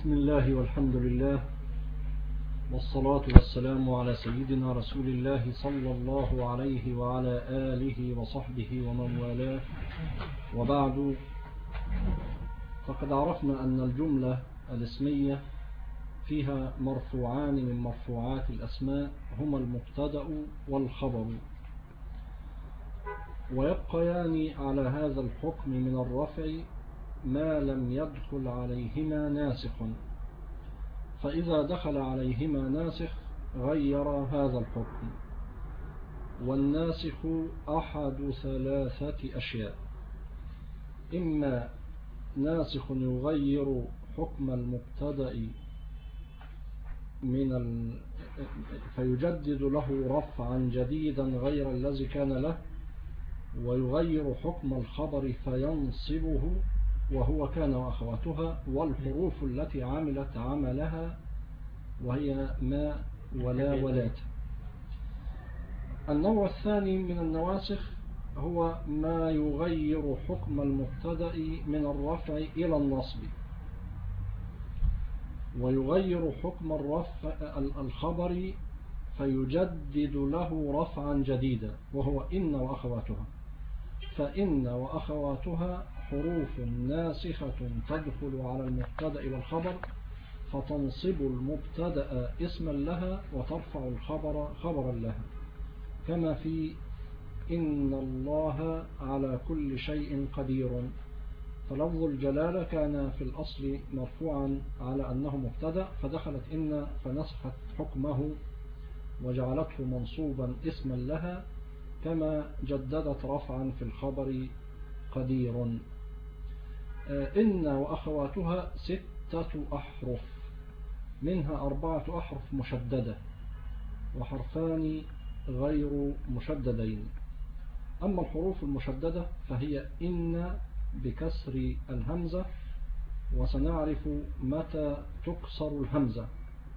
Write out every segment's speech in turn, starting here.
بسم الله والحمد لله والصلاة والسلام على سيدنا رسول الله صلى الله عليه وعلى آله وصحبه ومن والاه، وبعد. فقد عرفنا أن الجملة الاسمية فيها مرفوعان من مرفوعات الأسماء هما المبتدأ والخبر، ويبقيان على هذا الحكم من الرفع ما لم يدخل عليهما ناسخ، فإذا دخل عليهما ناسخ غير هذا الحكم. والناسخ أحد ثلاثة أشياء: إما ناسخ يغير حكم المبتدأ فيجدد له رفعا جديدا غير الذي كان له، ويغير حكم الخبر فينصبه وهو كان وأخواتها والحروف التي عملت عملها، وهي ما ولا ولات. النوع الثاني من النواسخ هو ما يغير حكم المبتدأ من الرفع إلى النصب، ويغير حكم الخبر فيجدد له رفعا جديدا، وهو إن وأخواتها. فإن وأخواتها حروف ناسخة تدخل على المبتدأ والخبر، فتنصب المبتدأ اسما لها وترفع الخبر خبرا لها، كما في إن الله على كل شيء قدير. فلفظ الجلالة كان في الأصل مرفوعا على أنه مبتدأ، فدخلت إن فنسخت حكمه وجعلته منصوبا اسما لها، كما جددت رفعا في الخبر قدير. إن وأخواتها 6 أحرف، منها 4 أحرف مشددة وحرفان غير مشددين. أما الحروف المشددة فهي إن بكسر الهمزة، وسنعرف متى تكسر الهمزة،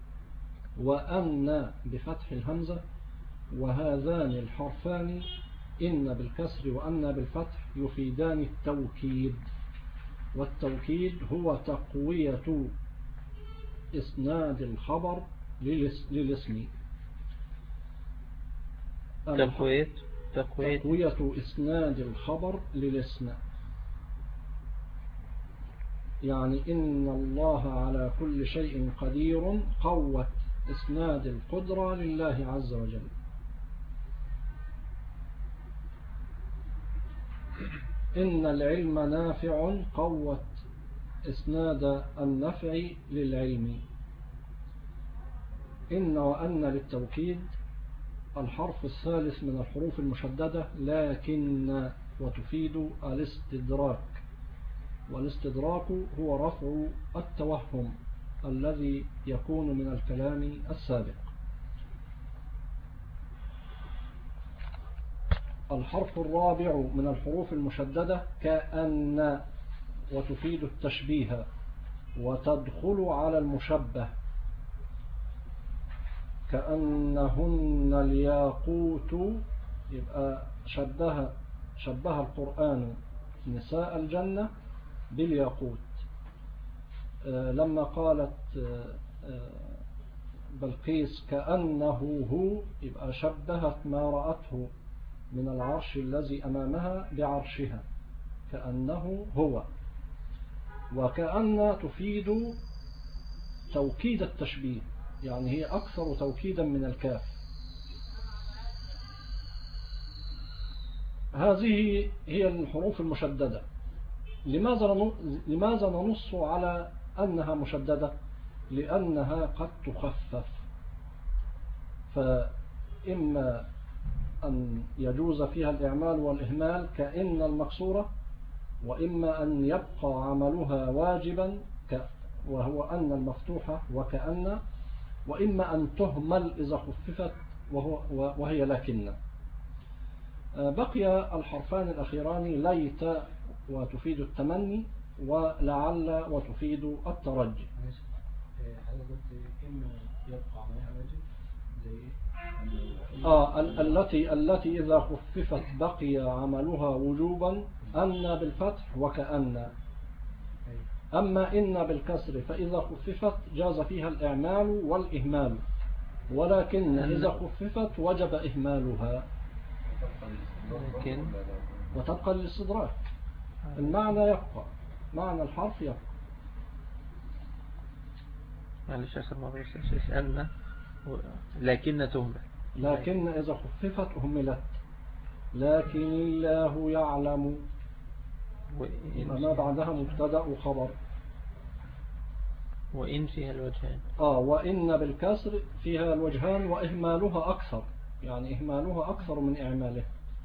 وأن بفتح الهمزة، وهذان الحرفان إن بالكسر وأن بالفتح يفيدان التوكيد، والتوكيد هو تقوية إسناد الخبر للاسم. تقوية إسناد الخبر للاسم، يعني إن الله على كل شيء قدير قوت إسناد القدرة لله عز وجل. إن العلم نافع قوت إسناد النفع للعلم. إن وأن للتوكيد. الحرف الثالث من الحروف المشددة لكن، وتفيد الاستدراك، والاستدراك هو رفع التوهم الذي يكون من الكلام السابق. الحرف الرابع من الحروف المشددة كأن، وتفيد التشبيه وتدخل على المشبه، كأنهن الياقوت، يبقى شبه القرآن نساء الجنة بالياقوت. لما قالت بلقيس كأنه هو، يبقى شبهت ما رأته من العرش الذي أمامها بعرشها، كأنه هو. وكأن تفيد توكيد التشبيه، يعني هي أكثر توكيدا من الكاف. هذه هي الحروف المشددة. لماذا ننص على أنها مشددة؟ لأنها قد تخفف، فإما أن يجوز فيها الإعمال والإهمال كإن المكسورة، وإما أن يبقى عملها واجبا وهو أن المفتوحة وكأن، وإما أن تهمل إذا خففت وهي لكن. بقي الحرفان الأخيران ليت وتفيد التمني، ولعل وتفيد الترجي. التي إذا خففت بقي عملها وجوبا، أن بالفتح وكأن. أما إن بالكسر فإذا خففت جاز فيها الإعمال والإهمال، ولكن إذا خففت وجب إهمالها وتبقى للاستدراك. المعنى يبقى، معنى الحرف يبقى. معلش آخر مرة أن لكن تهمل، لكن إذا خففت أهملت. لكن الله يعلم ما بعدها مبتدأ وخبر. وإن فيها الوجهان. وإن بالكسر فيها الوجهان وإهمالها أكثر، يعني إهمالها أكثر من إعماله.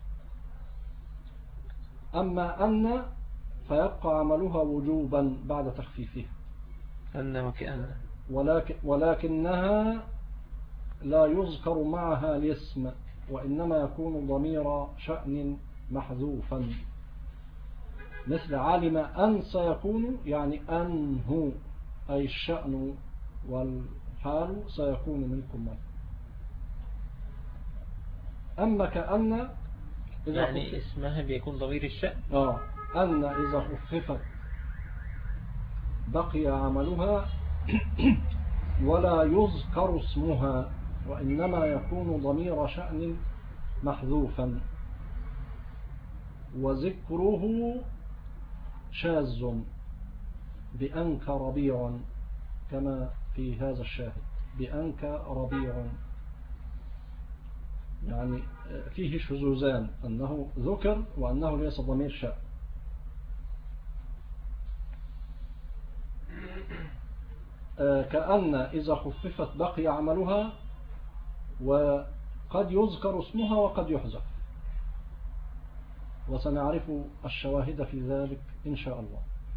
أما أن فيبقى عملها وجوبا بعد تخفيفها. أن وكأن. ولكنها لا يذكر معها الاسم، وإنما يكون ضمير شأن محذوفا، مثل علم أن سيكون، يعني أنه أي الشأن والحال سيكون منكم من. أما كأن يعني اسمها بيكون ضمير الشأن. أن إذا خففت بقي عملها ولا يذكر اسمها، وإنما يكون ضمير شأن محذوفا، وذكره شاذ بأنك ربيع، كما في هذا الشاهد بأنك ربيع، يعني فيه شذوذان، أنه ذكر وأنه ليس ضمير شأن. كأن إذا خففت بقي عملها، وقد يذكر اسمها وقد يحذف، وسنعرف الشواهد في ذلك إن شاء الله.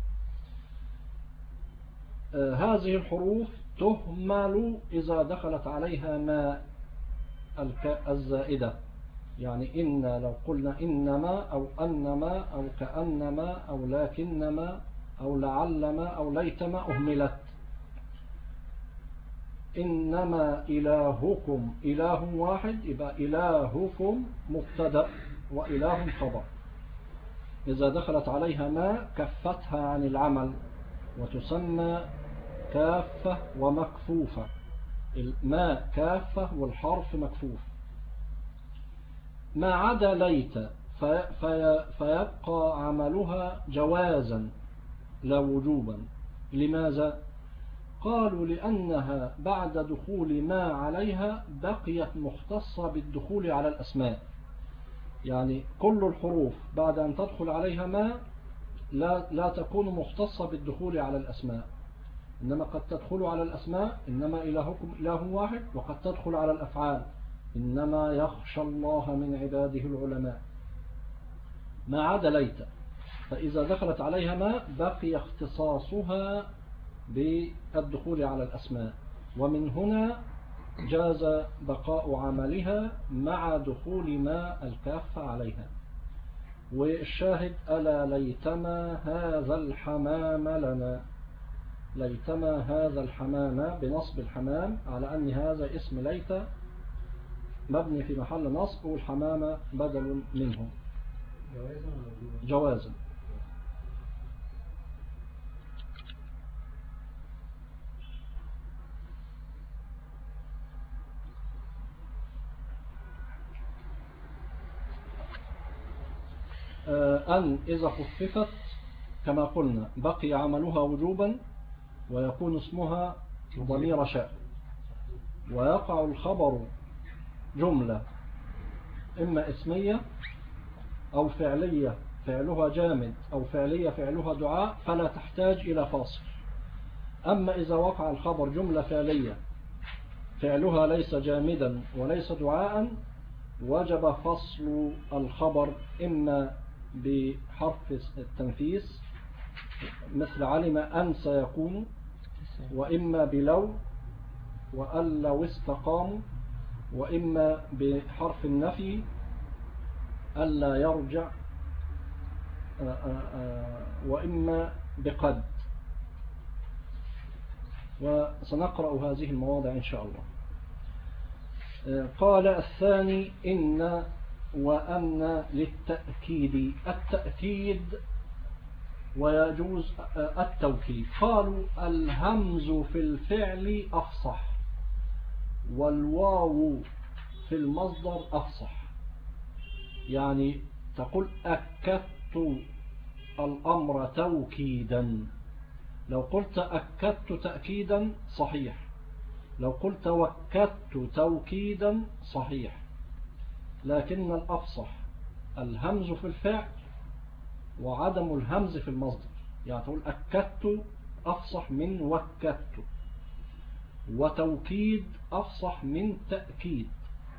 هذه الحروف تهمل إذا دخلت عليها ما الزائدة، يعني إن لو قلنا إنما أو أنما أو كأنما أو لكنما أو لعلما أو ليتما أهملت. إنما إلهكم إله واحد، يبقى إلهكم مبتدأ وإله خبر. إذا دخلت عليها ما كفتها عن العمل، وتسمى كافة ومكفوفة. ما كافة والحرف مكفوف. ما عدا ليت فيبقى عملها جوازا لا وجوبا. لماذا؟ قالوا لأنها بعد دخول ما عليها بقيت مختصة بالدخول على الأسماء، يعني كل الحروف بعد أن تدخل عليها ما لا تكون مختصة بالدخول على الأسماء، إنما قد تدخل على الأسماء إنما إلهكم إله واحد، وقد تدخل على الأفعال إنما يخشى الله من عباده العلماء. ما عدا ليت فإذا دخلت عليها ما بقي اختصاصها بالدخول على الأسماء، ومن هنا جاز بقاء عملها مع دخول ما الكافة عليها. والشاهد ألا ليتما هذا الحمام لنا. ليتما هذا الحمام بنصب الحمام على أن هذا اسم ليت مبني في محل نصب، والحمام بدل منه جوازا. أن إذا خففت كما قلنا بقي عملها وجوبا، ويكون اسمها ضمير شأن، ويقع الخبر جملة إما اسمية أو فعلية فعلها جامد، أو فعلية فعلها دعاء، فلا تحتاج إلى فاصل. أما إذا وقع الخبر جملة فعلية فعلها ليس جامدا وليس دعاء، وجب فصل الخبر إما بحرف التنفيس مثل علم أن سيكون، وإما بلو وأن لو استقاموا، وإما بحرف النفي ألا يرجع، وإما بقد. وسنقرأ هذه المواضع إن شاء الله. قال الثاني إن وأن للتأكيد. التأكيد ويجوز التوكيد. قالوا الهمز في الفعل أفصح والواو في المصدر أفصح. يعني تقول أكدت الأمر توكيدا، لو قلت أكدت تأكيدا صحيح، لو قلت وكدت توكيدا صحيح، لكن الأفصح الهمز في الفعل وعدم الهمز في المصدر. يعني تقول أكدت أفصح من وكدت، وتوكيد أفصح من تأكيد.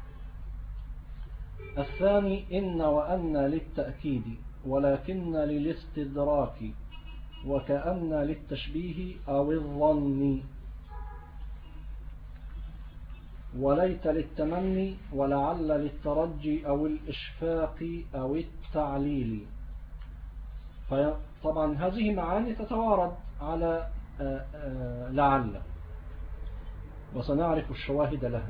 الثاني إن وأن للتأكيد ولكن للاستدراك وكأن للتشبيه أو الظن، وليت للتمني ولعل للترجي أو الإشفاق أو التعليل. طبعا هذه معاني تتوارد على لعل، وسنعرف الشواهد لها.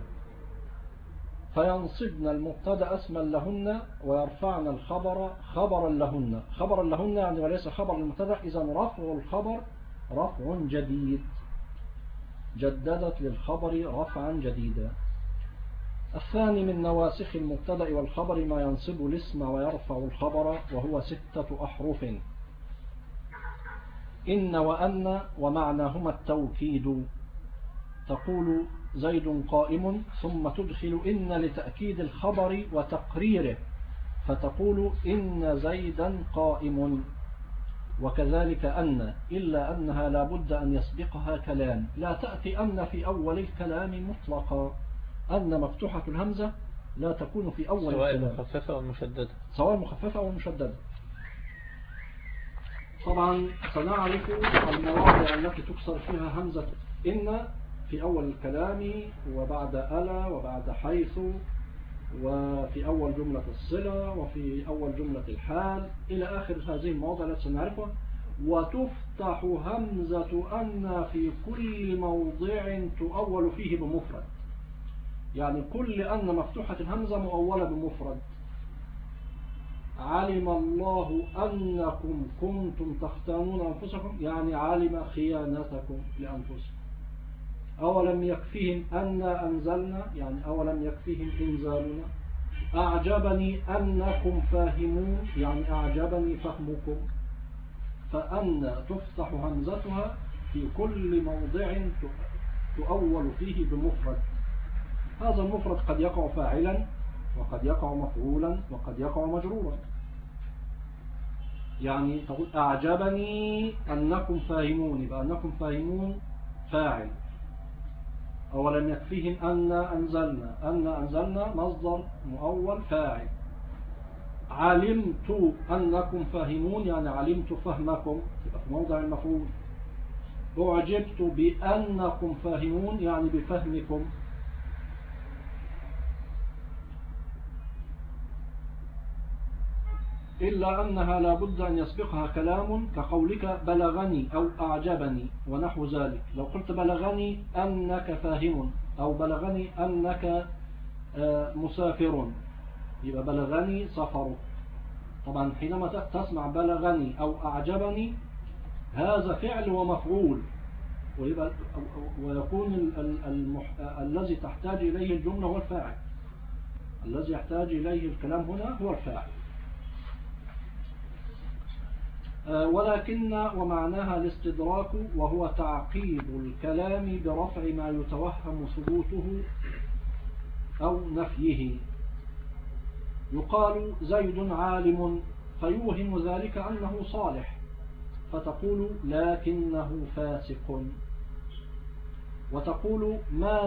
فينصبن المبتدا اسما لهن ويرفعن الخبر خبرا لهن. خبرا لهن يعني وليس خبر المبتدا، إذا رفع الخبر رفع جديد، جددت للخبر رفعا جديدا. الثاني من نواسخ المبتدا والخبر ما ينصب الاسم ويرفع الخبر، وهو 6 أحرف: إن وأن، ومعناهما التوكيد. تقول زيد قائم، ثم تدخل إن لتأكيد الخبر وتقريره، فتقول إن زيدا قائم. وكذلك أن، إلا أنها لا بد أن يسبقها كلام، لا تأتي أن في أول الكلام مطلقا. أن مفتوحة الهمزة لا تكون في أول الكلام، سواء مخففة أو مشددة، سواء مخففة أو مشددة. طبعا سنعرف المواضع التي تكسر فيها همزة إن في أول الكلام، وبعد ألا، وبعد حيث، وفي أول جملة الصلة، وفي أول جملة الحال، إلى آخر هذه المواضع التي سنعرفها. وتفتح همزة أن في كل موضع تؤول فيه بمفرد، يعني كل أن مفتوحة الهمزة مؤولة بمفرد. علم الله أنكم كنتم تختانون أنفسكم، يعني علم خيانتكم لأنفسكم. أولم يكفيهم أنا أنزلنا، يعني أولم يكفيهم إنزالنا. أعجبني أنكم فاهمون، يعني أعجبني فهمكم. فأن تفتح همزتها في كل موضع تؤول فيه بمفرد. هذا المفرد قد يقع فاعلا، وقد يقع مفعولا، وقد يقع مجرورا. يعني تقول أعجبني أنكم فاهمون، يبقى أنكم فاهمون فاعل. أولم يكفيهم أن أنزلنا، أن أنزلنا مصدر مؤول فاعل. علمت أنكم فاهمون، يعني علمت فهمكم، يبقى في موضع المفعول. أعجبت بأنكم فاهمون، يعني بفهمكم. إلا أنها لا بد أن يسبقها كلام، كقولك بلغني أو أعجبني ونحو ذلك. لو قلت بلغني أنك فاهم، أو بلغني أنك مسافر، يبقى بلغني سفر. طبعا حينما تسمع بلغني أو أعجبني، هذا فعل ومفعول، ويكون الذي تحتاج إليه الجملة هو الفاعل، الذي يحتاج إليه الكلام هنا هو الفاعل. ولكن ومعناها الاستدراك، وهو تعقيب الكلام برفع ما يتوهم ثبوته أو نفيه. يقال زيد عالم، فيوهم ذلك أنه صالح، فتقول لكنه فاسق. وتقول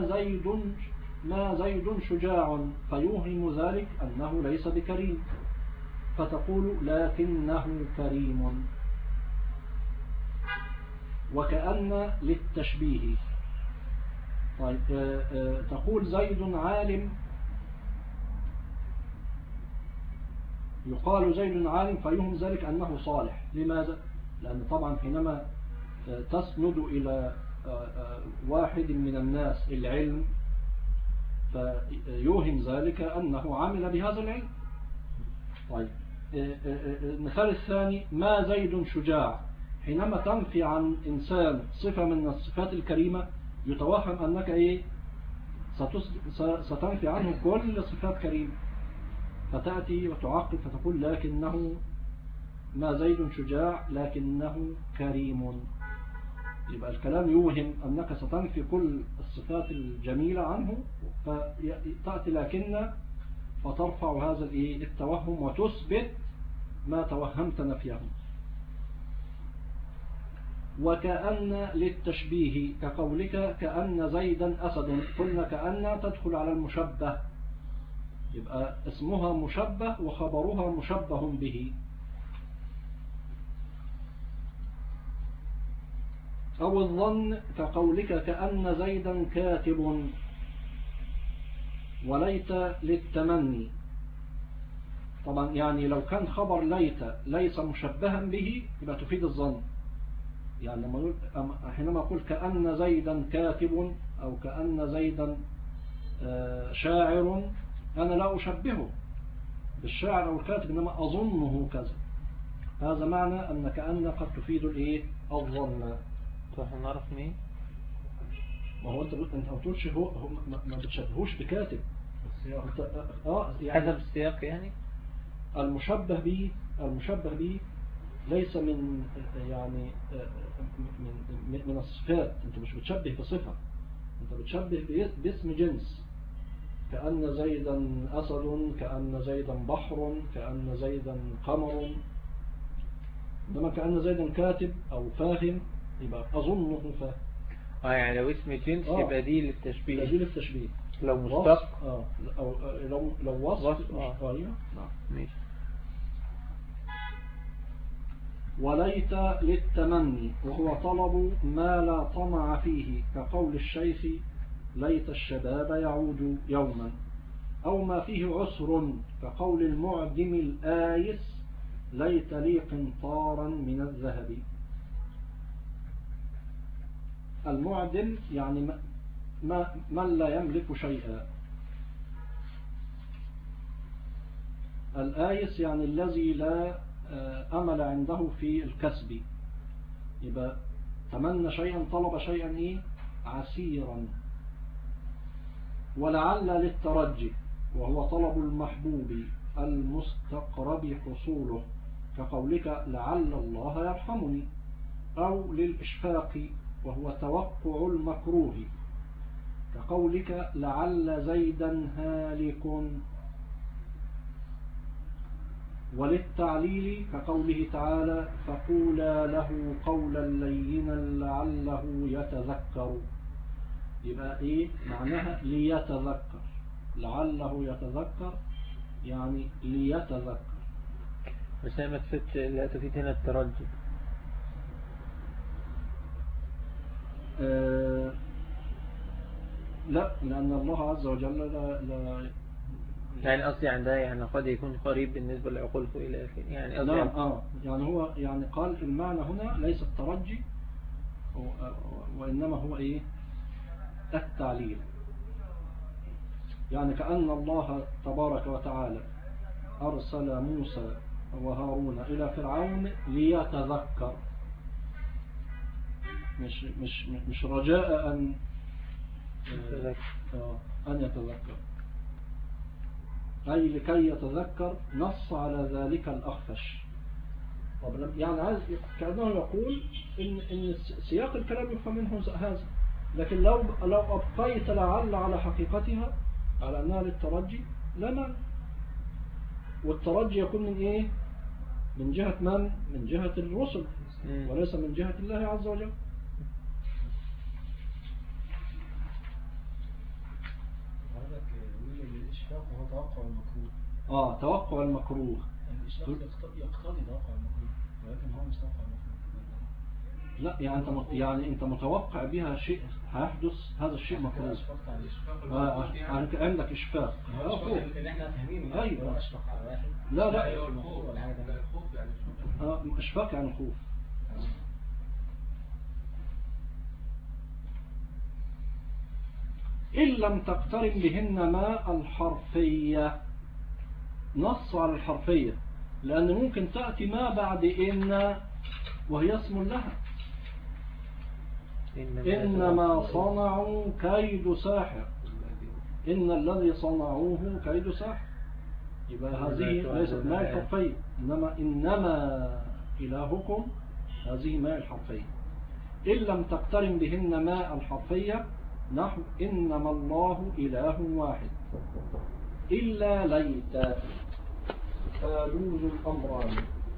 ما زيد شجاع، فيوهم ذلك أنه ليس بكريم، فتقول لكنه كريم. وكأن للتشبيه. طيب تقول زيد عالم، يقال زيد عالم فيهم ذلك أنه صالح. لماذا؟ لأن طبعا حينما تسند إلى واحد من الناس العلم، فيوهم ذلك أنه عمل بهذا العلم. طيب المثال الثاني ما زيد شجاع، حينما تنفي عن إنسان صفة من الصفات الكريمة يتوهم أنك إيه ستنفي عنه كل صفات كريمة، فتأتي وتعقب فتقول لكنه ما زيد شجاع لكنه كريم. يبقى الكلام يوهم أنك ستنفي كل الصفات الجميلة عنه، فتأتي لكن فترفع هذا التوهم وتثبت ما توهمت نفيه. وكأن للتشبيه كقولك كأن زيدا أسد، قلنا كأن تدخل على المشبه، يبقى اسمها مشبه وخبرها مشبه به. أو الظن كقولك كأن زيدا كاتب، وليت للتمني. طبعا يعني لو كان خبر ليت ليس مشبها به يبقى تفيد الظن. يعني حينما أقول كأن زيدا كاتب أو كأن زيدا شاعر، أنا لا أشبهه بالشاعر أو الكاتب، إنما أظنه كذا. هذا معنى أن كأن قد تفيد الظن. فاحنا نعرف مين؟ ما هو أنت ما بتقولش هو ما بتشبهوش بكاتب. يعني حسب السياق. يعني المشبه به ليس من من الصفات. انت مش بتشبه بصفة، انت بتشبه باسم جنس. كأن زيدا أسد، كأن زيدا بحر، كأن زيدا قمر. إنما كأن زيدا كاتب أو فاهم يبقى أظنه فاهم. يعني لو اسم جنس يبقى دي للتشبيه. دي للتشبيه. لو مشتق أو لو وصف. نعم ماشي. وليت للتمني وهو طلب ما لا طمع فيه، كقول الشيخ ليت الشباب يعود يوما. أو ما فيه عسر، كقول المعدم الآيس ليت لي قنطارا من الذهب. المعدم يعني من لا يملك شيئا. الآيس يعني الذي لا أمل عنده في الكسب. يبقى تمنى شيئا، طلب شيئا عسيرا. ولعل للترجي وهو طلب المحبوب المستقرب حصوله، كقولك لعل الله يرحمني. أو للإشفاق وهو توقع المكروه، كقولك لعل زيدا هالك. وللتعليل كقوله تعالى فقولا له قولا لينا لعله يتذكر. يبقى معناها ليتذكر، لعله يتذكر يعني ليتذكر. بس ما تفيد، لا تفيد هنا الترجي. لا، لأن الله عز وجل لا يعني قصدي عندها يعني قد يكون قريب بالنسبة لعقوله إلى آخره. يعني قصدي يعني هو يعني قال المعنى هنا ليس الترجي وإنما هو التعليل. يعني كأن الله تبارك وتعالى أرسل موسى وهارون إلى فرعون ليتذكر، مش رجاء أن يتذكر، أي لكي يتذكر. نص على ذلك الأخفش. يعني عايز كأنه يقول إن سياق الكلام يفهم منه هذا، لكن لو أبقيت لعل على حقيقتها على أنها للترجي لا معنى. والترجي يكون من من جهة من؟ من جهة الرسل وليس من جهة الله عز وجل. وهو توقع المكروه. توقع المكروه. يقتضي توقع المكروه، ولكن هو مش توقع المكروه. لا، يعني انت متوقع بها شيء هيحدث، هذا الشيء مكروه. عندك اشفاق. اللي احنا فاهمين. ايوه. اشفق على واحد. لا الخوف ولا حاجه ثانيه. الخوف يعني اشفاق يعني خوف. إن لم تقترن بهن ما الحرفية. نص على الحرفية، لأن ممكن تأتي ما بعد إن وهي اسم لها. إنما صنعوا كيد ساحر، إن الذي صنعوه كيد ساحر، يبقى هذه ليست ماء الحرفية، إنما إلهكم هذه ماء الحرفية. إن لم تقترن بهن ماء الحرفية نحو إنما الله إله واحد إلا ليت فيجوز الأمران.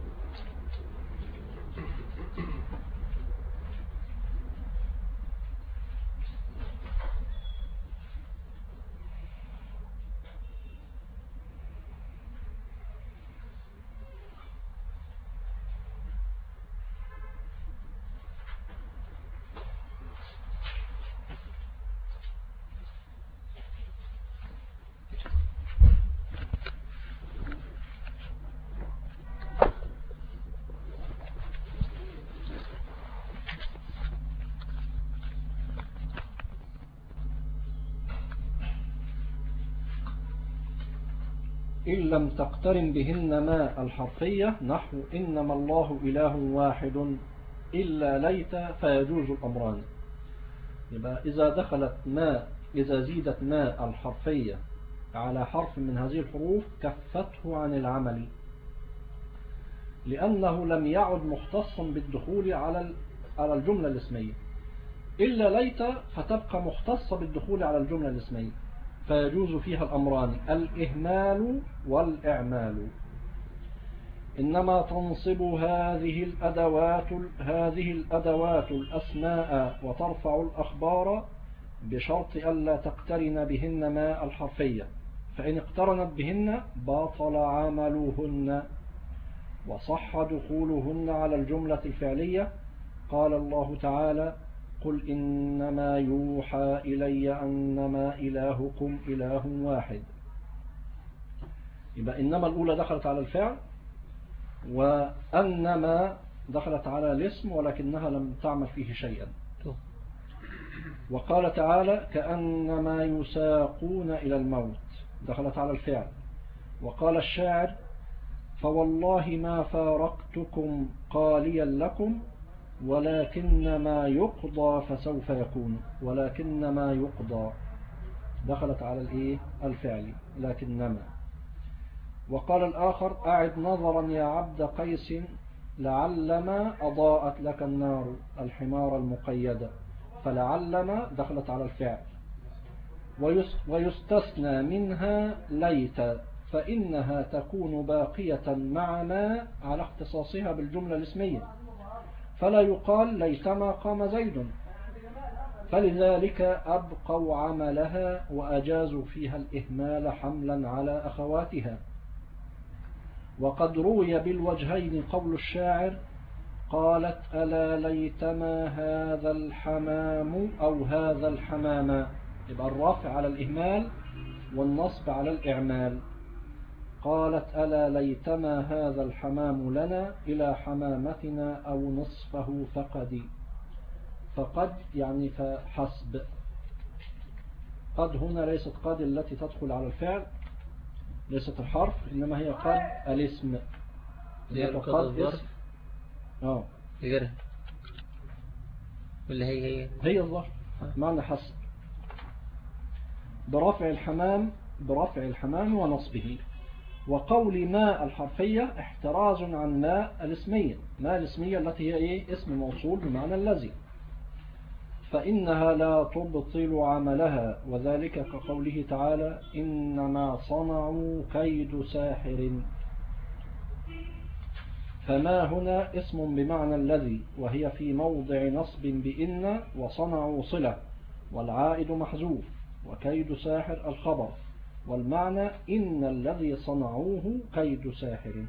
إن لم تقترن بهن ماء الحرفية نحو إنما الله إله واحد إلا ليت فيجوز الأمران. يبقى إذا زيدت ماء الحرفية على حرف من هذه الحروف كفته عن العمل، لأنه لم يعد مختصا بالدخول على الجملة الاسمية. إلا ليت فتبقى مختصة بالدخول على الجملة الاسمية، فيجوز فيها الأمران الإهمال والإعمال. إنما تنصب هذه الأدوات الأسماء وترفع الأخبار بشرط ألا تقترن بهن ماء الحرفية، فإن اقترنت بهن باطل عملهن وصح دخولهن على الجملة الفعلية. قال الله تعالى: قل إنما يوحى إلي أنما إلهكم إله واحد. يبقى إنما الأولى دخلت على الفعل، وأنما دخلت على الاسم ولكنها لم تعمل فيه شيئا. وقال تعالى: كأنما يساقون إلى الموت، دخلت على الفعل. وقال الشاعر: فوالله ما فارقتكم قاليا لكم ولكنما يقضى فسوف يكون. ولكنما يقضى دخلت على الفعل لكنما. وقال الآخر: أعد نظرا يا عبد قيس لعلما أضاءت لك النار الحمار المقيدة، فلعلما دخلت على الفعل. ويستثنى منها ليت، فإنها تكون باقية مع ما على اختصاصها بالجملة الاسمية، فلا يقال ليتما قام زيد، فلذلك أبقوا عملها وأجازوا فيها الإهمال حملا على أخواتها. وقد روي بالوجهين قول الشاعر: قالت ألا ليتما هذا الحمام أو هذا الحمام. يبقى الرفع على الإهمال والنصب على الإعمال. قالت ألا ليتما هذا الحمام لنا إلى حمامتنا أو نصفه فقد يعني فحسب. قد هنا ليست قد التي تدخل على الفعل، ليست الحرف، إنما هي قد الاسم. قد الظرف غيرها ولا هي الظرف معنى حسب، برفع الحمام ونصبه. وقول ماء الحرفية احتراز عن ماء الاسمية. ماء الاسمية التي هي اسم موصول بمعنى الذي، فإنها لا تبطل عملها، وذلك كقوله تعالى: إنما صنعوا كيد ساحر. فما هنا اسم بمعنى الذي، وهي في موضع نصب بإن، وصنعوا صلة، والعائد محذوف، وكيد ساحر الخبر، والمعنى إن الذي صنعوه كيد ساحر.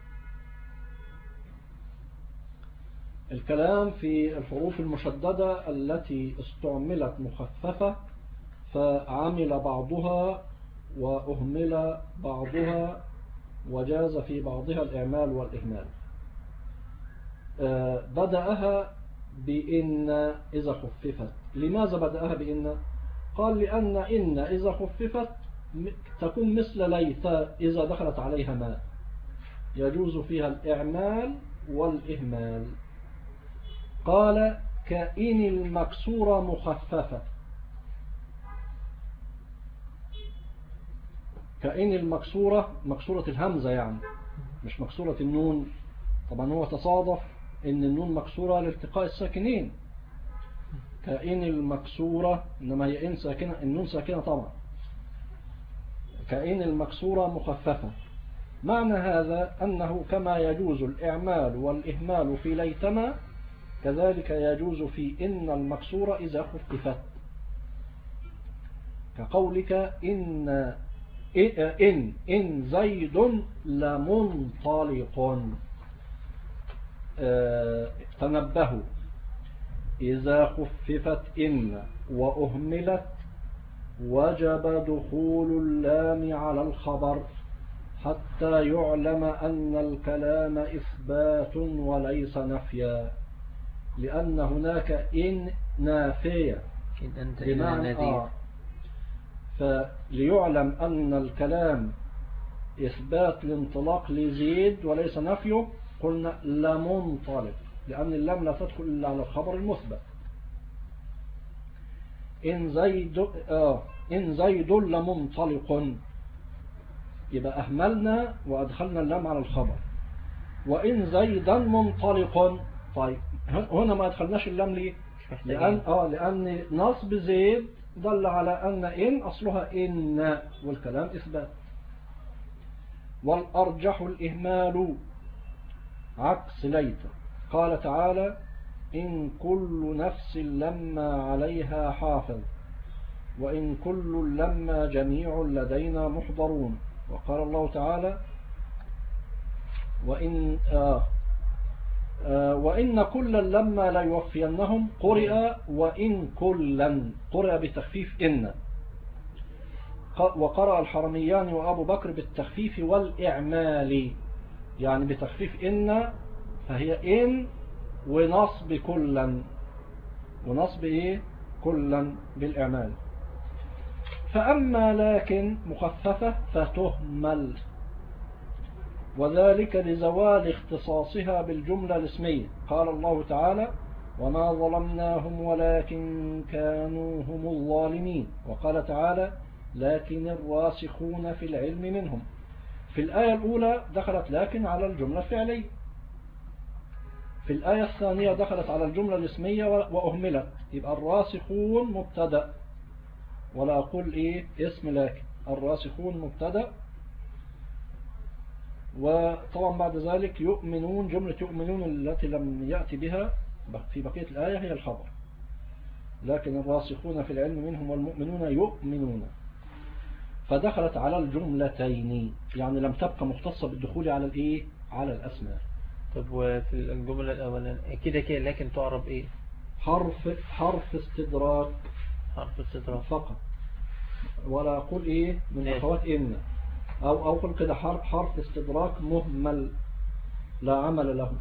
الكلام في الحروف المشددة التي استعملت مخففة فعمل بعضها وأهمل بعضها وجاز في بعضها الإعمال والإهمال. بدأها بإن إذا خففت. لماذا بدأها بإن؟ قال لأن إذا خففت تكون مثل ليت إذا دخلت عليها ماء، يجوز فيها الإعمال والإهمال. قال كإن المكسورة مخففة. كإن المكسورة مكسورة الهمزة يعني، مش مكسورة النون. طبعا هو تصادف ان النون مكسورة لالتقاء الساكنين. كإن المكسورة، انما هي إن ساكنة، النون ساكنة طبعا. كإن المكسورة مخففة. معنى هذا أنه كما يجوز الإعمال والإهمال في ليتما، كذلك يجوز في إن المكسورة إذا خففت، كقولك إن زيد لمنطلق. تنبهوا، إذا خففت إن وأهملت وجب دخول اللام على الخبر حتى يعلم أن الكلام إثبات وليس نفيا، لأن هناك إن نافية بمعنى فليعلم أن الكلام إثبات الانطلاق لزيد وليس نفيه، قلنا لمنطلق، لأن اللام لا تدخل إلا على الخبر المثبت. إن زيد لمنطلق، يبقى أهملنا وأدخلنا اللام على الخبر. وإن زيدا منطلق، طيب هنا ما أدخلناش اللام ليه؟ لأن نصب زيد دل على أن إن أصلها إن، والكلام إثبات. والأرجح الإهمال عكس ليت. قال تعالى إن كل نفس لما عليها حافظ وإن كل لما جميع لدينا محضرون. وقال الله تعالى وإن كلا لما لا يوفينهم، قرئ وإن كلا، قرئ بتخفيف إن. وقرأ الحرميان وأبو بكر بالتخفيف والإعمال، يعني بتخفيف إن فهي إن ونصب كلا، ونصب كلا بالإعمال. فأما لكن مخففة فتهمل، وذلك لزوال اختصاصها بالجملة الاسمية. قال الله تعالى وما ظلمناهم ولكن كانوا هم الظالمين. وقال تعالى لكن الراسخون في العلم منهم. في الآية الأولى دخلت لكن على الجملة الفعلية، في الآية الثانية دخلت على الجملة الاسمية وأهملت، يبقى الراسخون مبتدأ، ولا أقول اسم لكن، الراسخون مبتدأ. وطبعا بعد ذلك يؤمنون، جملة يؤمنون التي لم يأتي بها في بقية الآية هي الخبر، لكن الراسخون في العلم منهم والمؤمنون يؤمنون، فدخلت على الجملتين، يعني لم تبقى مختصة بالدخول على على الأسماء. طب وفي الجملة الأولانية كده لكن تعرب حرف استدراك، حرف استدراك فقط، ولا أقول من أخوات إن، أو أقول كده حرف استدراك مهمل لا عمل له.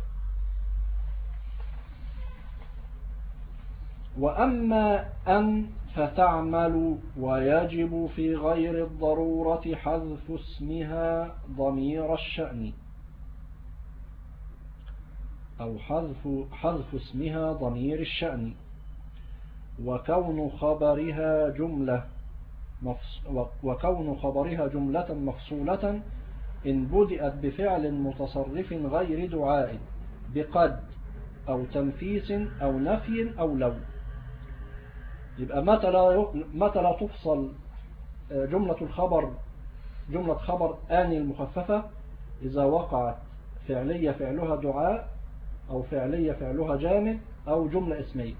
وأما أن فتعمل، ويجب في غير الضرورة حذف اسمها ضمير الشأن، أو حذف اسمها ضمير الشأن، وكون خبرها جملة مفصولة إن بدأت بفعل متصرف غير دعاء بقد أو تنفيس أو نفي أو لو. يبقى متى لا تفصل جملة خبر آن المخففة؟ إذا وقعت فعلية فعلها دعاء، أو فعلية فعلها جامد، أو جملة اسمية.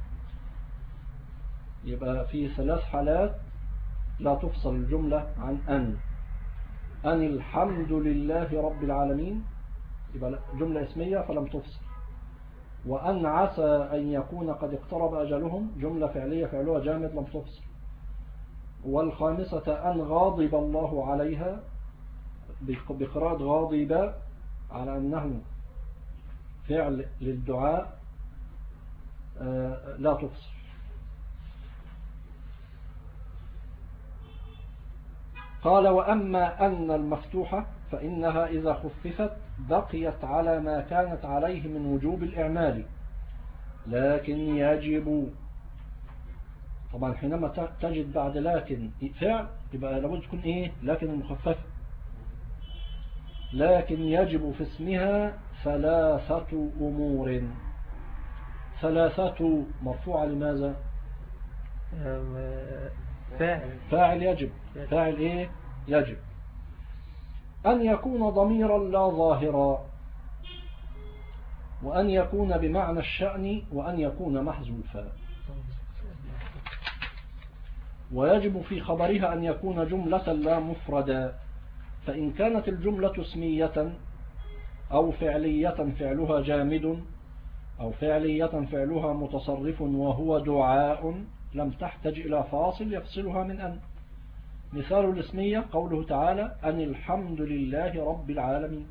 يبقى في 3 حالات لا تفصل الجملة عن أن الحمد لله رب العالمين، يبقى جملة اسمية فلم تفصل. وأن عسى أن يكون قد اقترب أجلهم، جملة فعلية فعلها جامد لم تفصل. والخامسة أن غاضب الله عليها، بقراءة غاضب على أنه فعل للدعاء، لا تفصل. قال وأما أن المفتوحة فإنها إذا خففت بقيت على ما كانت عليه من وجوب الإعمال، لكن يجب. طبعا حينما تجد بعد لكن فعل يبقى لابد تكون ايه؟ لكن المخففة. لكن يجب في اسمها ثلاثة أمور. ثلاثة مرفوعة لماذا؟ فاعل يجب. فاعل ايه؟ يجب. أن يكون ضميرا لا ظاهرا، وأن يكون بمعنى الشأن، وأن يكون محذوفا. ويجب في خبرها أن يكون جملة لا مفردا، فإن كانت الجملة اسمية أو فعلية فعلها جامد، أو فعلية فعلها متصرف وهو دعاء، لم تحتج إلى فاصل يفصلها من أن. مثال الاسمية قوله تعالى أن الحمد لله رب العالمين،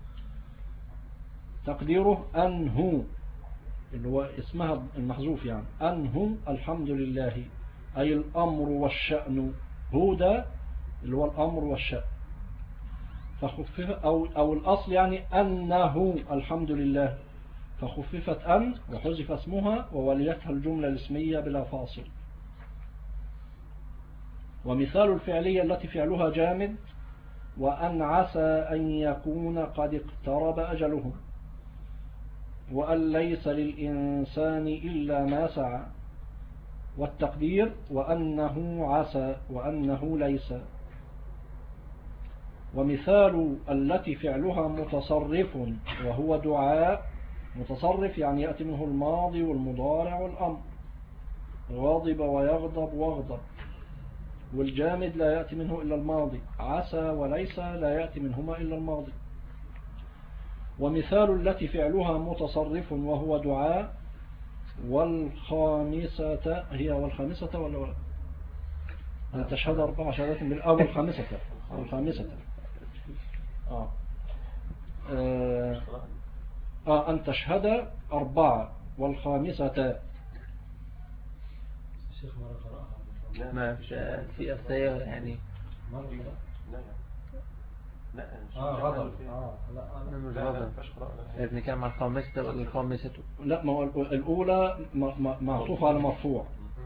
تقديره أنه، اللي هو اسمها المحذوف يعني، أنه الحمد لله، أي الأمر والشأن. هو ده اللي هو الأمر والشأن، فخفف أو الأصل يعني أنه الحمد لله، فخففت أن وحذف اسمها ووليتها الجملة الاسمية بلا فاصل. ومثال الفعلية التي فعلها جامد وأن عسى أن يكون قد اقترب أجلهم، وأن ليس للإنسان إلا ما سعى، والتقدير وأنه عسى وأنه ليس. ومثال التي فعلها متصرف وهو دعاء، متصرف يعني يأتي منه الماضي والمضارع والأمر، غاضب ويغضب واغضب. والجامد لا يأتي منه إلا الماضي، عسى وليس لا يأتي منهما إلا الماضي. ومثال التي فعلها متصرف وهو دعاء، والخامسة هي والخامسة ولا أن تشهد 4 شهادات بالأول الخامسة أن تشهد 4 والخامسة. ما في أصلية يعني غضب. لا ابن كان مع الخامسة ولا الخامسة؟ لا، ما هو الأولى معطوفة على مرفوع.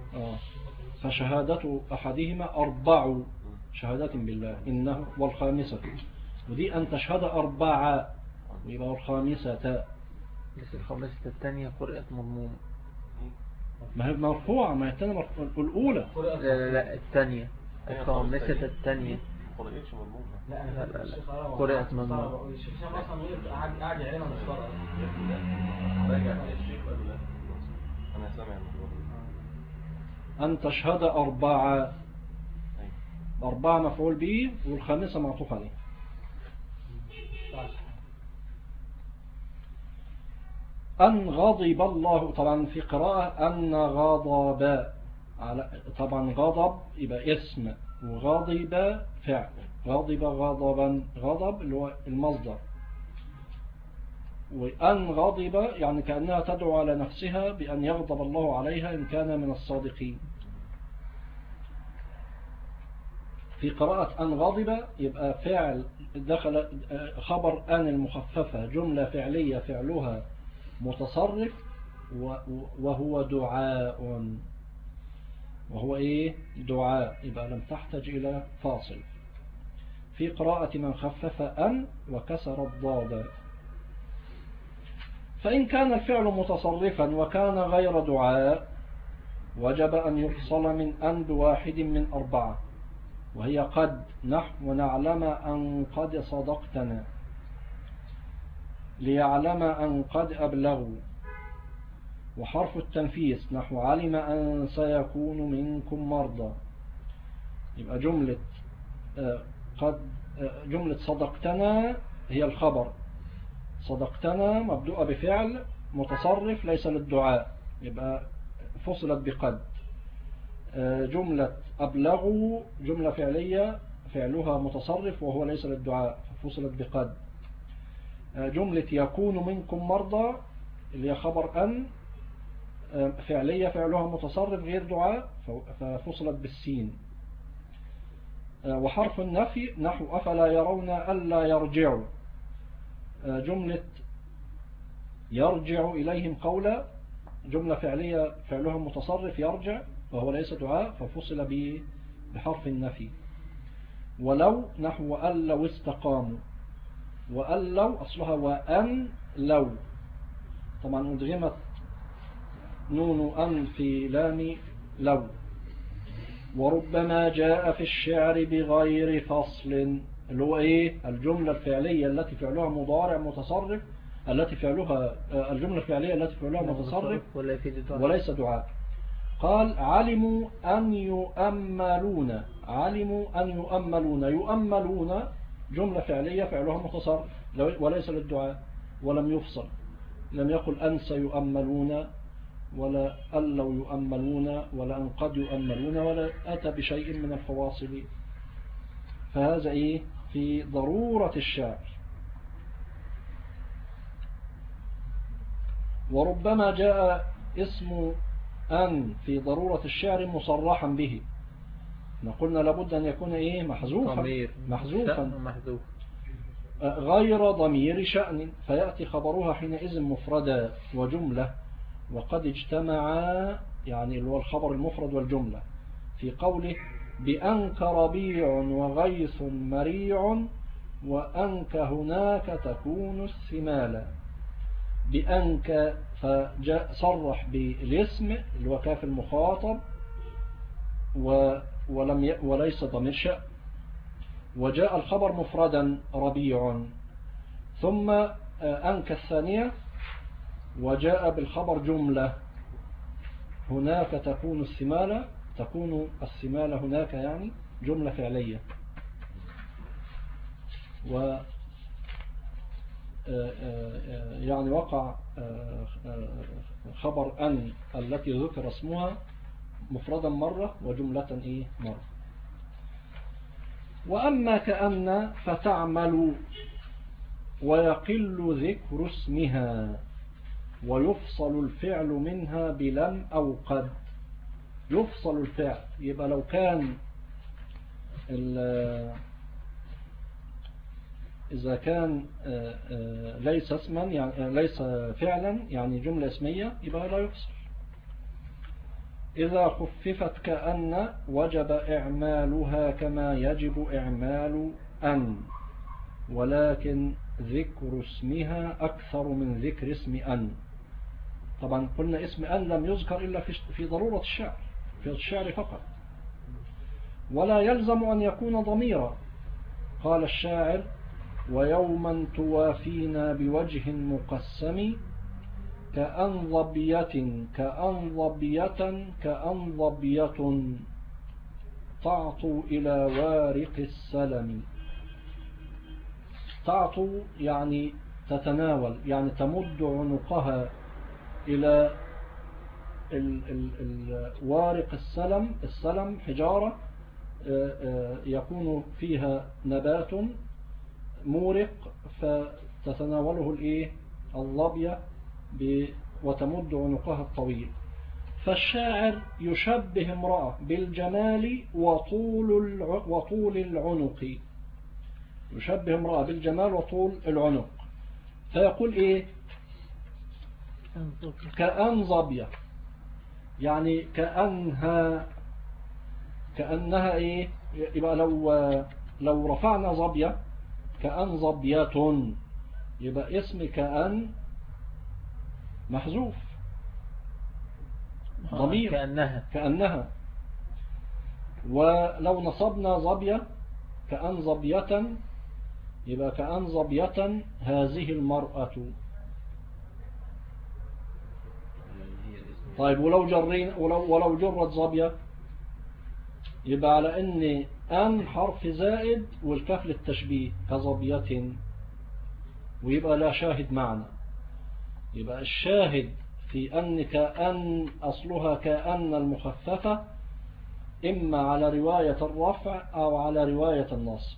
فشهادة أحدهما 4 شهادات بالله إنه، والخامسة، ودي أن تشهد 4 ويبقى الخامسة. بس الخامسة الثانية قرأت مضمومة. ما هي مرفوعة، ما هي الثانية الأولى. لا الثانية، الخامسة الثانية قرأتش مضمومة. لا قرأت مضمومة. الشيخ اصلا قاعد يعلمها مش قرأ. راجع الشيخ ولا لا؟ انا سامع أن تشهد 4 مفعول به، والخامسة معطوف عليه. أن غضب الله، طبعا في قراءة أن غضب، طبعا غضب يبقى اسم، وغضب فعل. غضب غضبا، غضب اللي هو المصدر، وأن غضب يعني كأنها تدعو على نفسها بأن يغضب الله عليها إن كان من الصادقين. في قراءة أن غضب يبقى فعل دخل خبر أن المخففة، جملة فعلية فعلها متصرف وهو دعاء، وهو إيه؟ دعاء، يبقى لم تحتاج إلى فاصل. في قراءة من خفف أن وكسر الضاد. فإن كان الفعل متصرفا وكان غير دعاء وجب أن يفصل من أن بواحد من 4، وهي قد، نحو نعلم أن قد صدقتنا، ليعلم أن قد أبلغوا. وحرف التنفيس نحو علم أن سيكون منكم مرضى. يبقى جملة صدقتنا هي الخبر، صدقتنا مبدوءة بفعل متصرف ليس للدعاء، يبقى فصلت بقد. جملة أبلغوا جملة فعلية فعلها متصرف وهو ليس للدعاء، ففصلت بقد. جملة يكون منكم مرضى اللي هي خبر أن فعلية فعلها متصرف غير دعاء، ففصلت بالسين. وحرف النفي نحو أفلا يرون ألا يرجعوا، جملة يرجع إليهم قولا جملة فعلية فعلها متصرف يرجع وهو ليس دعاء ففصل بحرف النفي. ولو نحو أن لو استقاموا، وأن لو أصلها وأن لو، طبعا أدغمت نون أن في لام لو. وربما جاء في الشعر بغير فصل، اللي هو إيه؟ الجملة الفعلية التي فعلها مضارع متصرف، التي فعلها الجملة الفعلية التي فعلها متصرف وليس دعاء. قال علموا أن يؤملون، علموا أن يؤملون، يؤملون جملة فعلية فعلها متصرف وليس للدعاء ولم يفصل، لم يقل أن سيؤملون ولا أن لو يؤملون ولا أن قد يؤملون ولا أتى بشيء من الفواصل. فهذا إيه؟ في ضرورة الشعر. وربما جاء اسم أن في ضرورة الشعر مصرحا به، قلنا لابد أن يكون إيه؟ محذوفا غير ضمير شأن، فيأتي خبرها حينئذ مفردا وجملة، وقد اجتمعا، يعني اللي هو الخبر المفرد والجملة، في قوله بأنك ربيع وغيث مريع وأنك هناك تكون الثمالا. بأنك فجاء صرح بالاسم اللي هو كاف المخاطب وليس ضمير شأن، وجاء الخبر مفردا ربيع، ثم أنك الثانية وجاء بالخبر جملة هناك تكون الثمالة، تكون الثمالة هناك يعني جملة فعلية. و يعني وقع خبر أن التي ذكر اسمها مفردا مرة وجملة إيه مرة. وأما كأن فتعمل ويقل ذكر اسمها ويفصل الفعل منها بلم أو قد. يفصل الفعل يبقى لو كان إذا كان ليس اسما يعني ليس فعلا يعني جملة اسمية يبقى لا يفصل. إذا خففت كأن وجب إعمالها كما يجب إعمال أن، ولكن ذكر اسمها أكثر من ذكر اسم أن. طبعا قلنا اسم أن لم يذكر إلا في ضرورة الشعر، في الشعر فقط، ولا يلزم أن يكون ضميرا. قال الشاعر ويوما توافينا بوجه مقسم كأن ضبية كأن ضبية كأن ضبية تعطو إلى وارق السلم. تعطو يعني تتناول، يعني تمد عنقها إلى وارق السلم. السلم حجارة يكون فيها نبات مورق فتتناوله الظبية وتمد عنقها الطويل. فالشاعر يشبه امرأة بالجمال وطول العنق، يشبه امرأة بالجمال وطول العنق، فيقول كأن ظبية، يعني كأنها يبقى لو رفعنا ظبية كأن ظبية يبقى اسم كأن محذوف ضمير كأنها. ولو نصبنا ظبية كأن ظبية يبقى كأن ظبية هذه المرأة. طيب ولو جرت ظبية يبقى على أن حرف زائد والكاف للتشبيه كظبية، ويبقى لا شاهد معنا. يبقى الشاهد في أن كأن أصلها كأن المخففة إما على رواية الرفع أو على رواية النصب.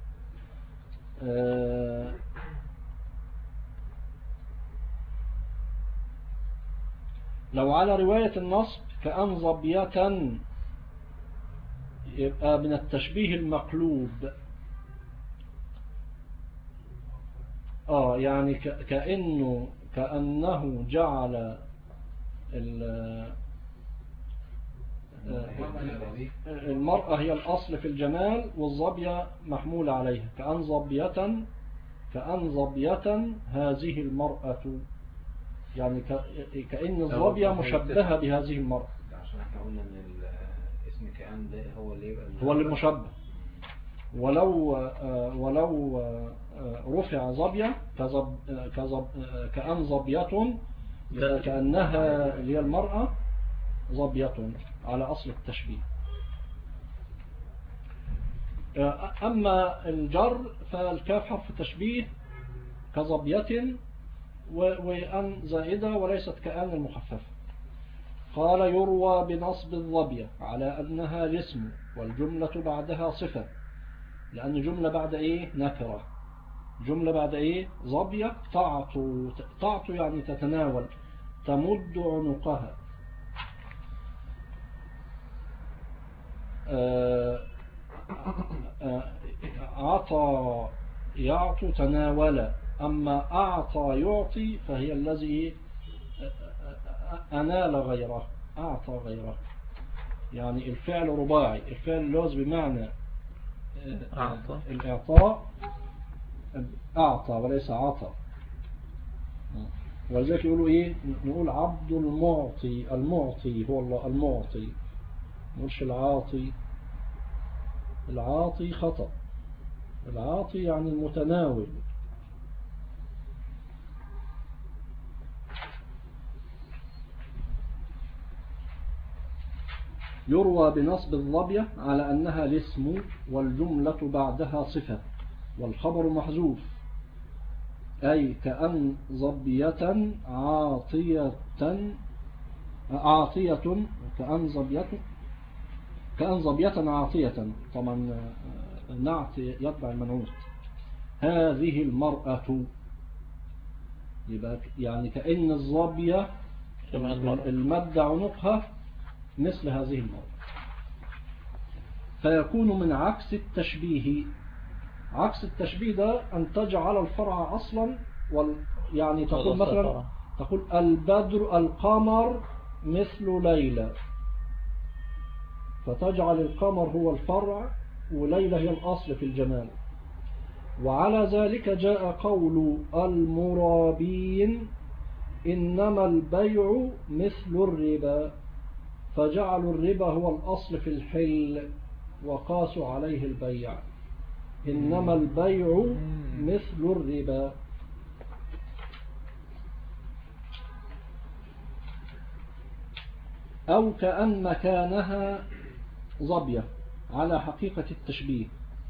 لو على رواية النصب كأن ظبية يبقى من التشبيه المقلوب، يعني كأنه جعل المرأة هي الأصل في الجمال، والظبية محمولة عليها. كأن ظبية هذه المرأة، يعني كأن الظبية مشبهة بهذه المرأة. عشان احنا قلنا ان الاسم كأن ده هو اللي يبقى هو اللي مشبه. ولو رفع ظبية كأن ظبية، كأنها هي المرأة ظبية على أصل التشبيه. أما الجر فالكاف حرف تشبيه كظبية، وأن زائدة وليست كأن المخففة. قال يروى بنصب الظبية على أنها الاسم والجملة بعدها صفة، لأن جملة بعد إيه نكرة. جملة بعد إيه ظبية، تعطو يعني تتناول، تمد عنقها. عطى يعطو تناول. أما أعطى يعطي فهي الذي أنال غيره، أعطى غيره. يعني الفعل رباعي، الفعل اللوز بمعنى الإعطاء، أعطى وليس عطى. ولذلك يقولوا إيه، نقول عبد المعطي. المعطي هو الله المعطي، مش العاطي. العاطي خطأ. العاطي يعني المتناول. يروى بنصب الظبية على أنها الاسم والجملة بعدها صفة والخبر محذوف، أي كأن ظبية عاطية كأن ظبية عاطية. طبعا نعت يتبع المنعوت. هذه المرأة، يبقى يعني كأن الظبية المد عنقها مثل هذه المرأة. فيكون من عكس التشبيه. عكس التشبيه ده أن تجعل الفرع أصلا، يعني تقول مثلا البدر القمر مثل ليلى، فتجعل القمر هو الفرع وليلى هي الأصل في الجمال. وعلى ذلك جاء قول المرابين إنما البيع مثل الربا، فجعلوا الربا هو الأصل في الحل وقاسوا عليه البيع. إنما البيع مثل الربا. أو كأن مكانها ظبية على حقيقة التشبيه.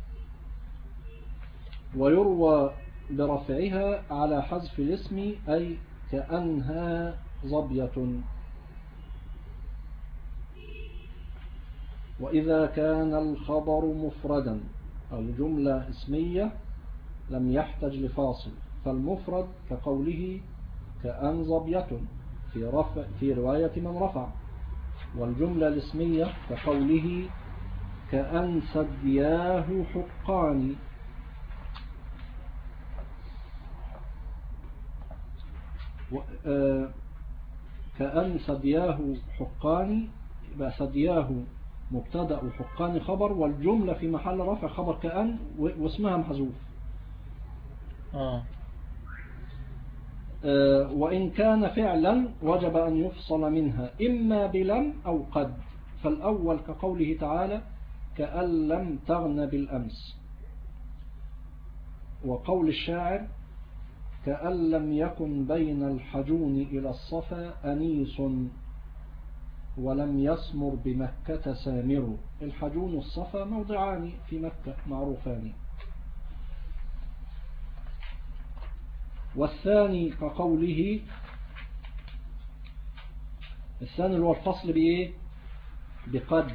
ويروى برفعها على حذف الاسم، أي كأنها ظبية. وإذا كان الخبر مفردا أو جملة اسمية لم يحتج لفاصل، فالمفرد كقوله كأن ظبية في رواية من رفع. والجملة الاسمية كقوله كأن ثدياه حقان. كأن ثدياه حقان، يبقى ثدياه مبتدأ وحقان خبر، والجملة في محل رفع خبر كأن واسمها محذوف. وإن كان فعلا وجب أن يفصل منها إما بلم أو قد. فالأول كقوله تعالى كأن لم تغن بالأمس. وقول الشاعر كأن لم يكن بين الحجون إلى الصفا أنيس ولم يسمر بمكة سامر. الحجون والصفا موضعان في مكة معروفان. والثاني كقوله، الثاني هو الفصل بإيه؟ بقد.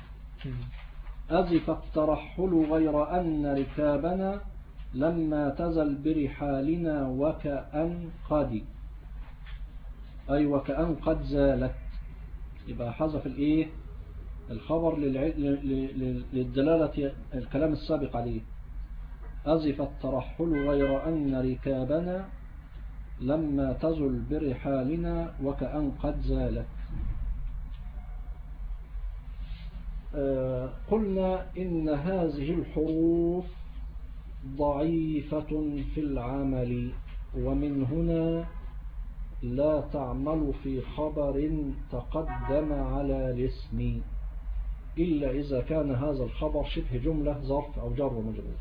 أزف الترحل غير أن ركابنا لما تزل برحالنا وكأن قد، أي وكأن قد زالت. يبقى حذف الإيه؟ الخبر للدلالة الكلام السابق عليه. أزف الترحل غير أن ركابنا لما تزل برحالنا وكأن قد زالت. قلنا إن هذه الحروف ضعيفة في العمل، ومن هنا لا تعمل في خبر تقدم على الاسم إلا إذا كان هذا الخبر شبه جملة ظرف أو جر ومجرور.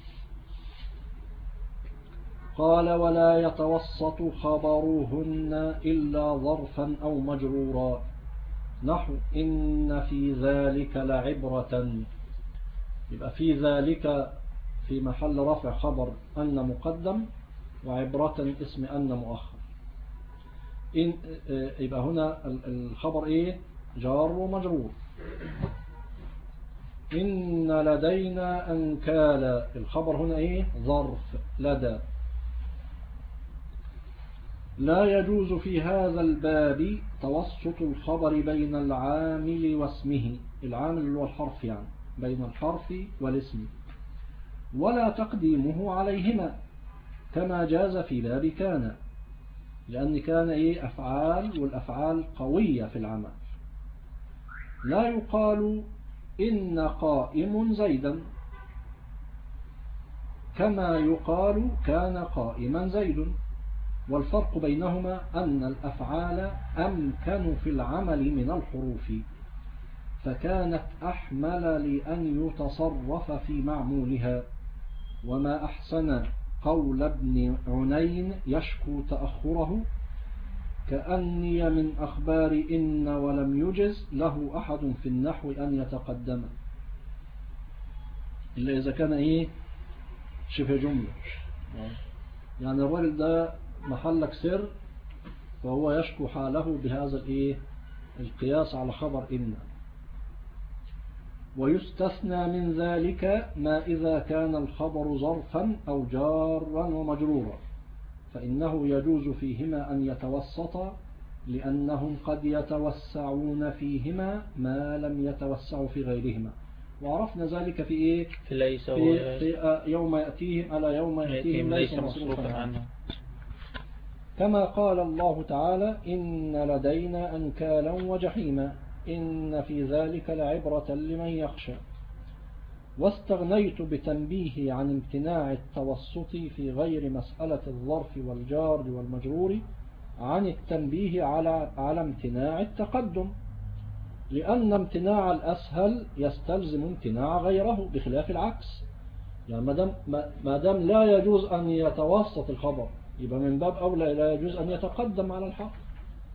قال ولا يتوسط خبرهن إلا ظرفا أو مجرورا، نحو إن في ذلك لعبرة. يبقى في ذلك في محل رفع خبر أن مقدم، وعبرة اسم أن مؤخر. يبقى هنا الخبر إيه؟ جار ومجرور. إن لدينا أنكالا، الخبر هنا إيه؟ ظرف لدى. لا يجوز في هذا الباب توسط الخبر بين العامل واسمه، العامل اللي هو الحرف يعني، بين الحرف والاسم، ولا تقديمه عليهما كما جاز في باب كان، لأن كان إيه؟ أفعال، والأفعال قوية في العمل. لا يقال إن قائم زيدا كما يقال كان قائما زيد، والفرق بينهما أن الأفعال أمكن في العمل من الحروف، فكانت أحمل لأن يتصرف في معمولها. وما أحسن قول ابن عنين يشكو تأخره، كأني من أخبار إن ولم يجز له أحد في النحو أن يتقدم، إلا إذا كان إيه؟ شبه جملة. يعني الراجل ده محلك سر، فهو يشكو حاله بهذا الإيه؟ القياس على خبر إن. ويستثنى من ذلك ما إذا كان الخبر ظرفا أو جارا ومجرورا، فإنه يجوز فيهما أن يتوسط، لأنهم قد يتوسعون فيهما ما لم يتوسعوا في غيرهما. وعرفنا ذلك في إيه؟ في ليس في يوم يأتيهم ألا يوم يأتيهم ليس مصروفا عنه، كما قال الله تعالى إن لدينا أنكالا وجحيما إن في ذلك لعبرة لمن يخشى. واستغنيت بتنبيه عن امتناع التوسط في غير مسألة الظرف والجار والمجرور عن التنبيه على امتناع التقدم، لأن امتناع الأسهل يستلزم امتناع غيره بخلاف العكس. يعني ما دام لا يجوز أن يتوسط الخبر، يبقى من باب أولى لا يجوز أن يتقدم على الحرف.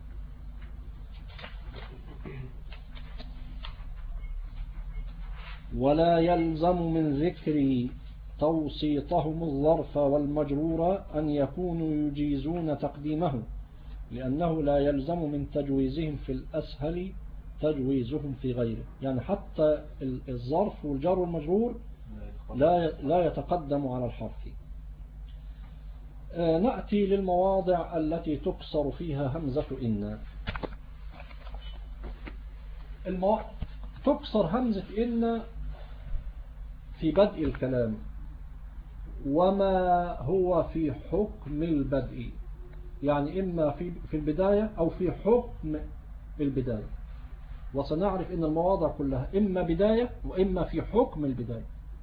ولا يلزم من ذكر توسيطهم الظرف والمجرور أن يكونوا يجيزون تقديمه، لأنه لا يلزم من تجويزهم في الأسهل تجويزهم في غيره. يعني حتى الظرف والجار والمجرور لا يتقدم على الحرف. نأتي للمواضع التي تكسر فيها همزة إن. تكسر همزة إن في بدء الكلام، وما هو في حكم البدء، يعني إما في البداية أو في حكم البداية. وسنعرف إن المواضع كلها إما بداية وإما في حكم البداية.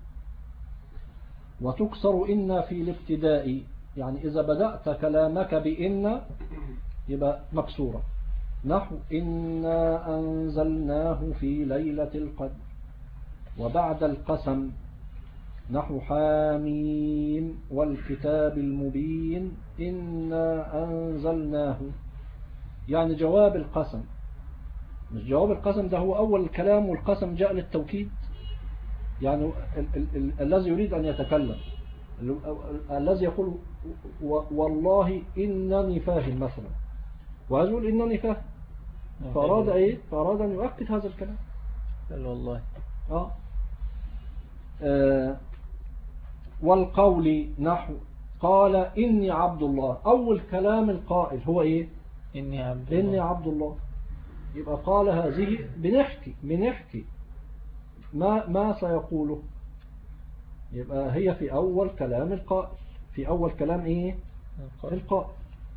وتكسر إن في الابتداء، يعني إذا بدأت كلامك بإن يبقى مكسورة، نحو إنا أنزلناه في ليلة القدر. وبعد القسم نحو حاميم والكتاب المبين إنا أنزلناه، يعني جواب القسم. مش جواب القسم ده هو أول الكلام، والقسم جاء للتوكيد، يعني الذي يريد أن يتكلم، الذي يقول والله إنني فاهم مثلا، وعايز يقول إنني فاهم، فأراد إيه؟ فأراد أن يؤكد هذا الكلام. قال والله والقول نحو قال إني عبد الله. أول كلام القائل هو إيه؟ إني عبد الله. يبقى قال هذه بنحكي ما سيقوله. يبقى هي في أول كلام القائل، في أول كلام إيه؟ القائل.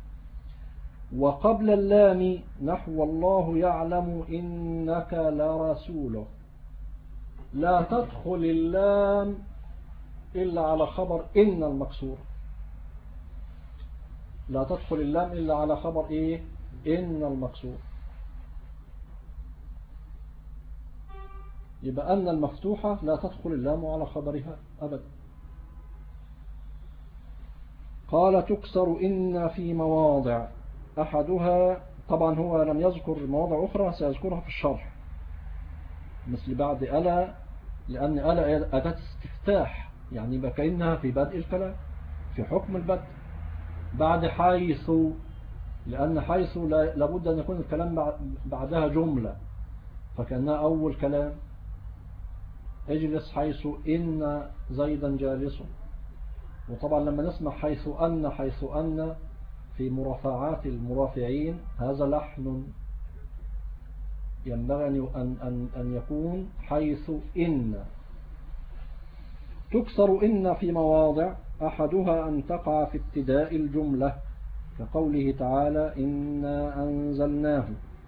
وقبل اللام نحو الله يعلم إنك لرسوله، لا تدخل اللام إلا على خبر إن المكسور، لا تدخل اللام إلا على خبر إيه؟ إن المكسور. يبقى أن المفتوحة لا تدخل اللام على خبرها أبدا. قال تكسر إن في مواضع، أحدها طبعا هو لم يذكر مواضع أخرى سيذكرها في الشرح، مثل بعد ألا، لأن ألا أداة استفتاح، يعني كأنها في بدء الكلام في حكم البدء. بعد حيث، لأن حيث لابد أن يكون الكلام بعدها جملة، فكأنها أول كلام. اجلس حيث إن زيدا جالس. وطبعا لما نسمع حيث أن في مرافعات المرافعين هذا لحن، ينبغي أن يكون حيث إن. تكسر إن في مواضع، أحدها أن تقع في ابتداء الجملة، كقوله تعالى إنا أنزلناه،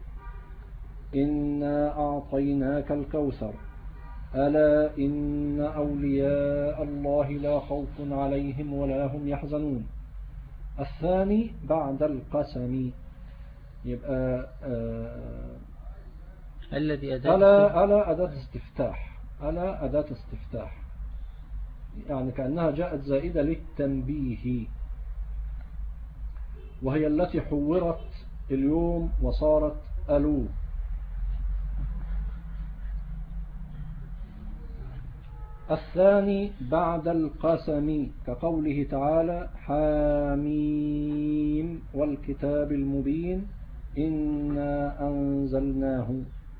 إنا أعطيناك الكوثر، ألا إن أولياء الله لا خوف عليهم ولا هم يحزنون. الثاني بعد القسم، يبقى الذي ألا أداة استفتاح، ألا أداة استفتاح، يعني كأنها جاءت زائدة للتنبيه، وهي التي حورت اليوم وصارت ألو. الثاني بعد القسم، كقوله تعالى حاميم والكتاب المبين إنا أنزلناه،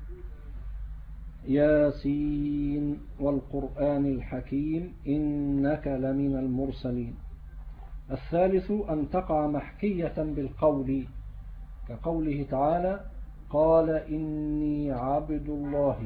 ياسين والقرآن الحكيم إنك لمن المرسلين. الثالث أن تقع محكية بالقول، كقوله تعالى قال إني عبد الله.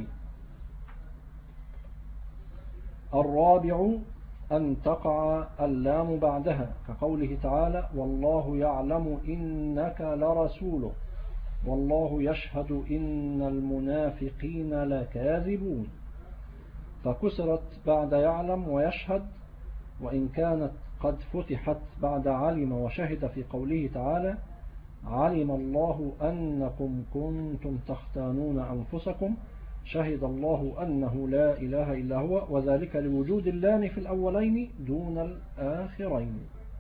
الرابع أن تقع اللام بعدها، كقوله تعالى والله يعلم إنك لرسوله والله يشهد إن المنافقين لكاذبون. فكسرت بعد يعلم ويشهد، وإن كانت قد فتحت بعد علم وشهد في قوله تعالى علم الله أنكم كنتم تختانون أنفسكم شهد الله أنه لا إله إلا هو، وذلك لوجود اللام في الأولين دون الآخرين.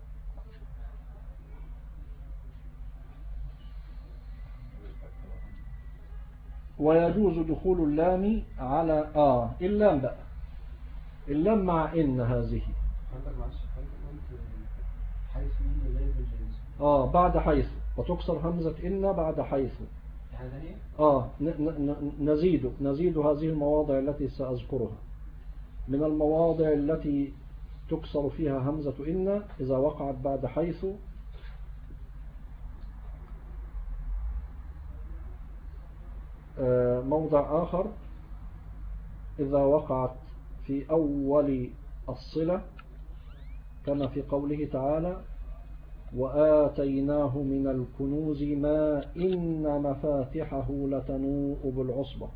ويجوز دخول اللام على اللام بقى، اللام مع إن هذه بعد حيث، وتكسر همزة إن بعد حيث. نزيد هذه المواضع التي سأذكرها. من المواضع التي تكسر فيها همزة إن إذا وقعت بعد حيث، موضع آخر إذا وقعت في أول الصلة، كما في قوله تعالى وآتيناه من الكنوز ما إن مفاتحه لتنوء بالعصبة،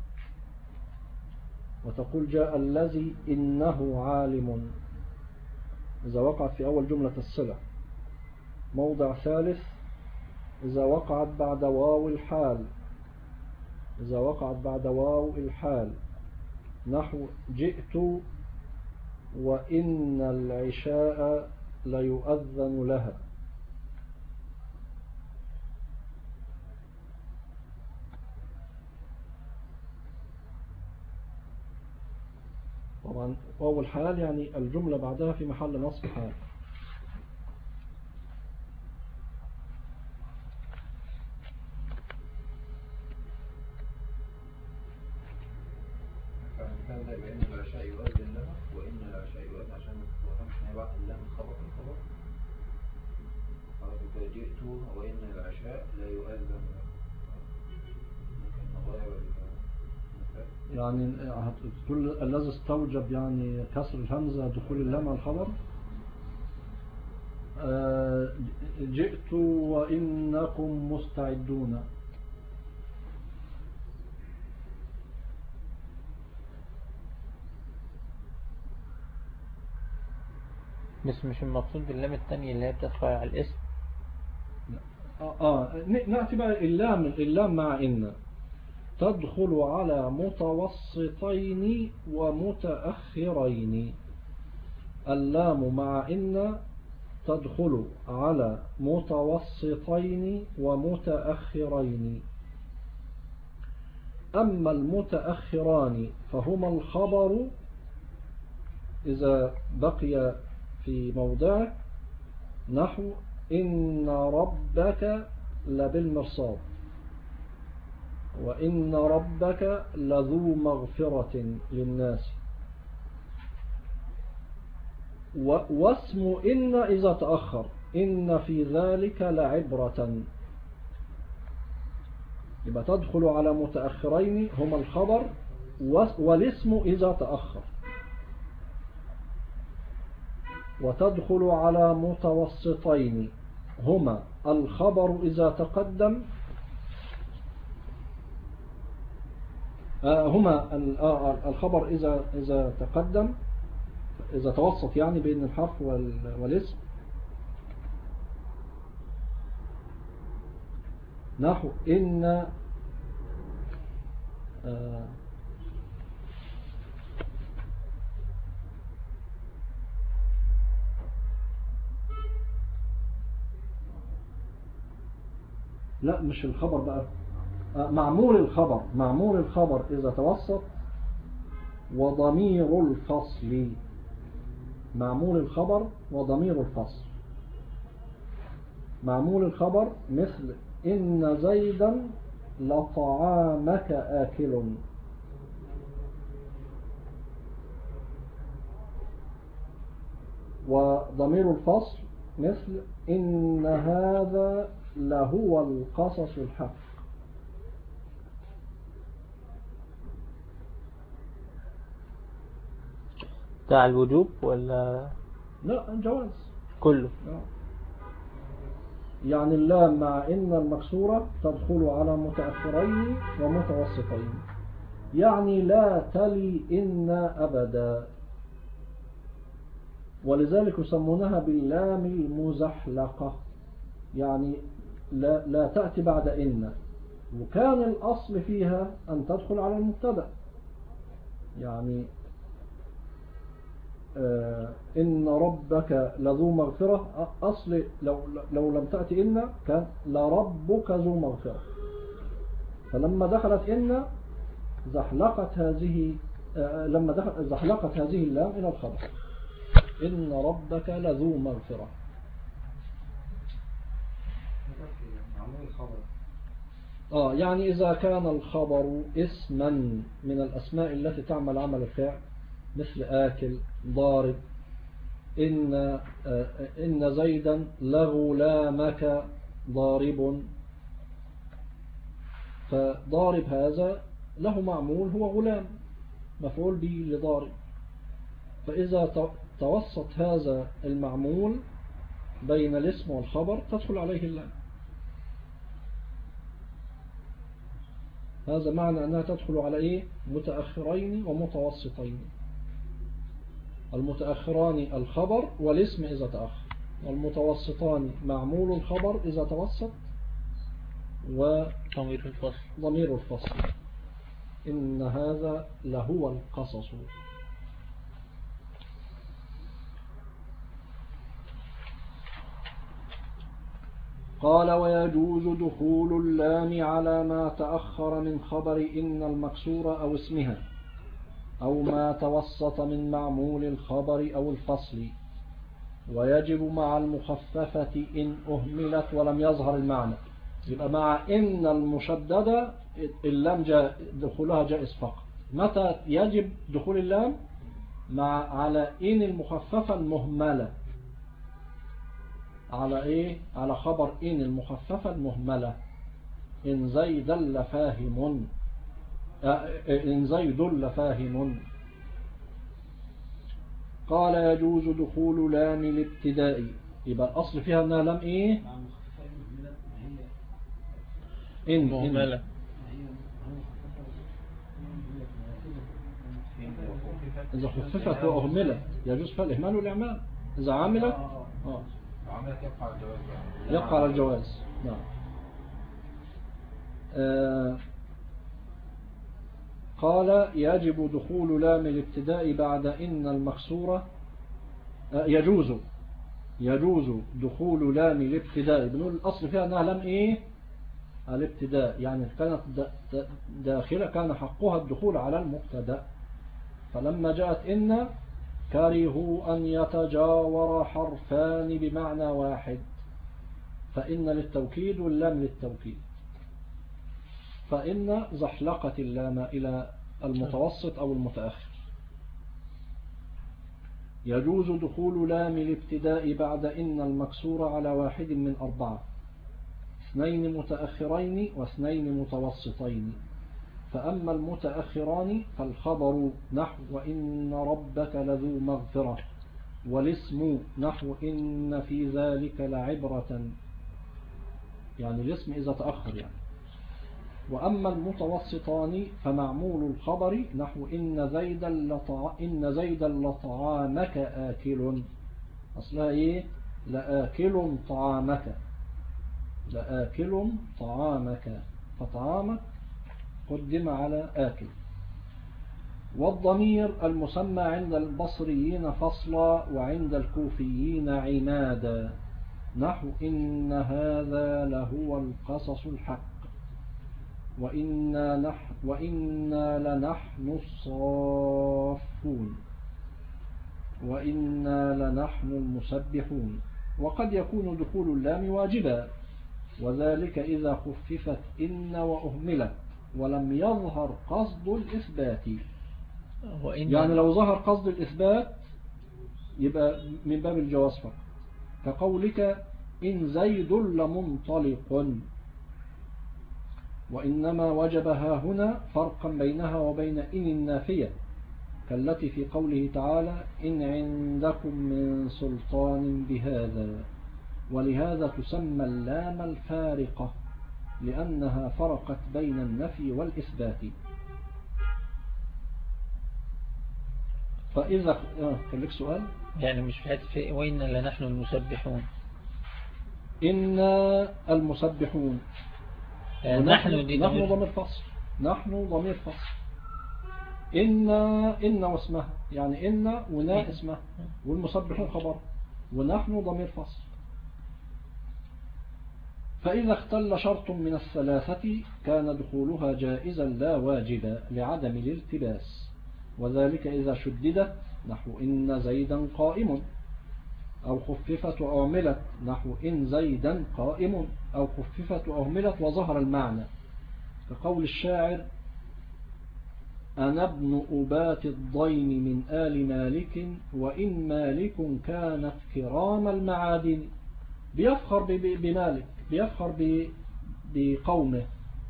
وتقول جاء الذي إنه عالم، إذا وقعت في أول جملة الصلة. موضع ثالث إذا وقعت بعد واو الحال، إذا وقعت بعد واو الحال، نحو جئت وإن العشاء ليؤذن لها. طبعا واو الحال يعني الجملة بعدها في محل نصب حال. بأن العشاء يؤذن لها، وإن العشاء يؤذن عشان ما بعد اللام الخبر الخبر. جئت وإن العشاء لا يؤذن لها، ممكن نغير يعني هتقول الذي استوجب يعني كسر الهمزة دخول اللام على الخبر. جئت وإنكم مستعدون. بس مش المقصود باللام التانية اللي هي بتدخل على الاسم. نأتي بقى اللام مع إن تدخل على متوسطين ومتأخرين. اللام مع إن تدخل على متوسطين ومتأخرين. أما المتأخران فهما الخبر إذا بقي في موضعه، نحو إن ربك لبالمرصاد، وإن ربك لذو مغفرة للناس. واسم إن إذا تأخر، إن في ذلك لعبرة، يبقى تدخل على متأخرين هما الخبر، والاسم إذا تأخر، وتدخل على متوسطين هما الخبر إذا تقدم، هما الخبر إذا تقدم، إذا توسط يعني بين الحرف والاسم، نحو إن لا مش الخبر بقى، معمول الخبر إذا توسط، وضمير الفصل، معمول الخبر وضمير الفصل. معمول الخبر مثل إن زيدا لطعامك آكل، وضمير الفصل مثل إن هذا لهو القصص الحق. بتاع الوجوب ولا لا الجواز كله؟ يعني اللام مع إن المكسورة تدخل على متأخرين ومتوسطين، يعني لا تلي إن أبدا، ولذلك يسمونها باللام المزحلقة، يعني لا تأتي بعد إن، وكان الأصل فيها أن تدخل على المبتدأ، يعني إن ربك لذو مغفرة، أصل لو لم تأتي إن كان لربك ذو مغفرة، فلما دخلت إن زحلقت هذه زحلقت هذه اللام إلى الخبر، إن ربك لذو مغفرة. يعني إذا كان الخبر اسما من الأسماء التي تعمل عمل الفعل، مثل آكل، ضارب، إن زيدا لغلامك ضارب، فضارب هذا له معمول هو غلام، مفعول به لضارب، فإذا توسط هذا المعمول بين الاسم والخبر تدخل عليه اللام. هذا معنى أنها تدخل على إيه؟ متأخرين ومتوسطين. المتأخران الخبر والاسم إذا تأخر، والمتوسطان معمول الخبر إذا توسط، وضمير الفصل. إن هذا لهو القصص. قال ويجوز دخول اللام على ما تأخر من خبر إن المكسور أو اسمها، أو ما توسط من معمول الخبر أو الفصل، ويجب مع المخففة إن أهملت ولم يظهر المعنى. يبقى مع إن المشددة اللام دخولها جائز فقط. متى يجب دخول اللام؟ على إن المخففة المهملة، على إيه؟ على خبر إن المخففة المهملة، إن زيد لفاهم، إن زيد لفاهم. قال يجوز دخول لام الابتداء يبقى الأصل فيها أنها لم إيه مع مخففة مهملة ما هي إن مهملة. ما هي مهملة إذا خففت وأهملت يجوز فيها الإهمال والإعمال. إذا عملت عملت يبقى على الجواز يعني. يبقى على الجواز. نعم. قال يجب دخول لام الابتداء بعد إن المكسورة يجوز دخول لام الابتداء. بنقول الأصل فيها أنها لام إيه الابتداء، يعني كانت داخلة كان حقها الدخول على المبتدأ، فلما جاءت إن كرهوا أن يتجاور حرفان بمعنى واحد، فإن للتوكيد واللام للتوكيد، فإن زحلقت اللام إلى المتوسط أو المتأخر. يجوز دخول لام الابتداء بعد إن المكسور على واحد من 4، 2 متأخرين و2 متوسطين. فأما المتأخران فالخبر نحو وإن ربك لذو مغفرة، والاسم نحو إن في ذلك لعبرة، يعني الاسم إذا تأخر يعني. وأما المتوسطان فمعمول الخبر نحو إن زيدا لطعامك آكل، أصلها إيه لآكل طعامك، لآكل طعامك، فطعامك قدم على آكل. والضمير المسمى عند البصريين فصلا وعند الكوفيين عمادا، نحو إن هذا لهو القصص الحق، وإنا لنحن الصافون، وإنا لنحن المسبحون. وقد يكون دخول اللام واجبا، وذلك إذا خففت إن وأهملت ولم يظهر قصد الإثبات. يعني لو ظهر قصد الإثبات يبقى من باب الجواز فقط، كقولك إن زيد لمنطلق، وإنما وجبها هنا فرقا بينها وبين إن النافية، كالتي في قوله تعالى إن عندكم من سلطان بهذا، ولهذا تسمى اللام الفارقة لأنها فرقت بين النفي والإثبات. فإذا كان لك سؤال يعني مش في وإنا لنحن المسبحون، إنا المسبحون، نحن ضمير فصل، نحن ضمير فصل، إن واسمها، يعني إن ونا اسمها، والمسبحون خبر، ونحن ضمير فصل. فإذا اختل شرط من الثلاثة كان دخولها جائزا لا واجبا لعدم الالتباس، وذلك إذا شددت نحو إن زيدا قائم، أو خففت وأهملت نحو إن زيدا قائم، أو خففت وأهملت وظهر المعنى، كقول الشاعر أنا ابن أبات الضيم من آل مالك، وإن مالك كانت كرام المعادن. بيفخر بمالك، بيفخر بقومه،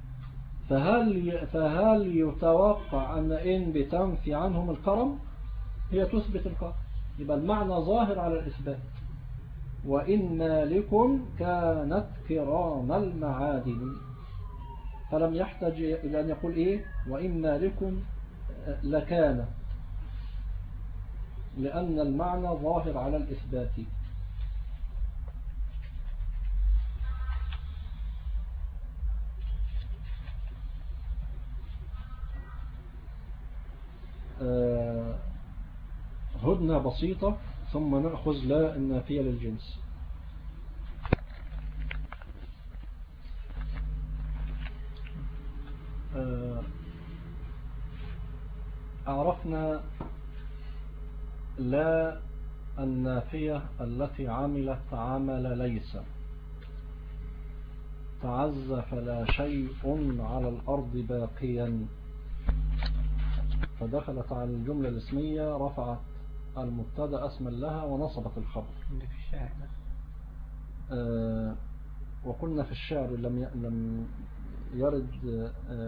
فهل يتوقع أن إن بتنفي عنهم الكرم؟ هي تثبت الكرم، يبقى المعنى ظاهر على الإثبات. وإن مالك كانت كرام المعادن، فلم يحتاج إلى أن يقول إيه وإن مالك لكان، لأن المعنى ظاهر على الإثبات. هدنة بسيطة ثم نأخذ لا النافية للجنس. عرفنا لا النافية التي عملت عمل ليس، تعز فلا شيء على الأرض باقيا، فدخلت على الجملة الاسمية رفعت المبتدا اسما لها ونصبت الخبر. وقلنا في الشعر لم يرد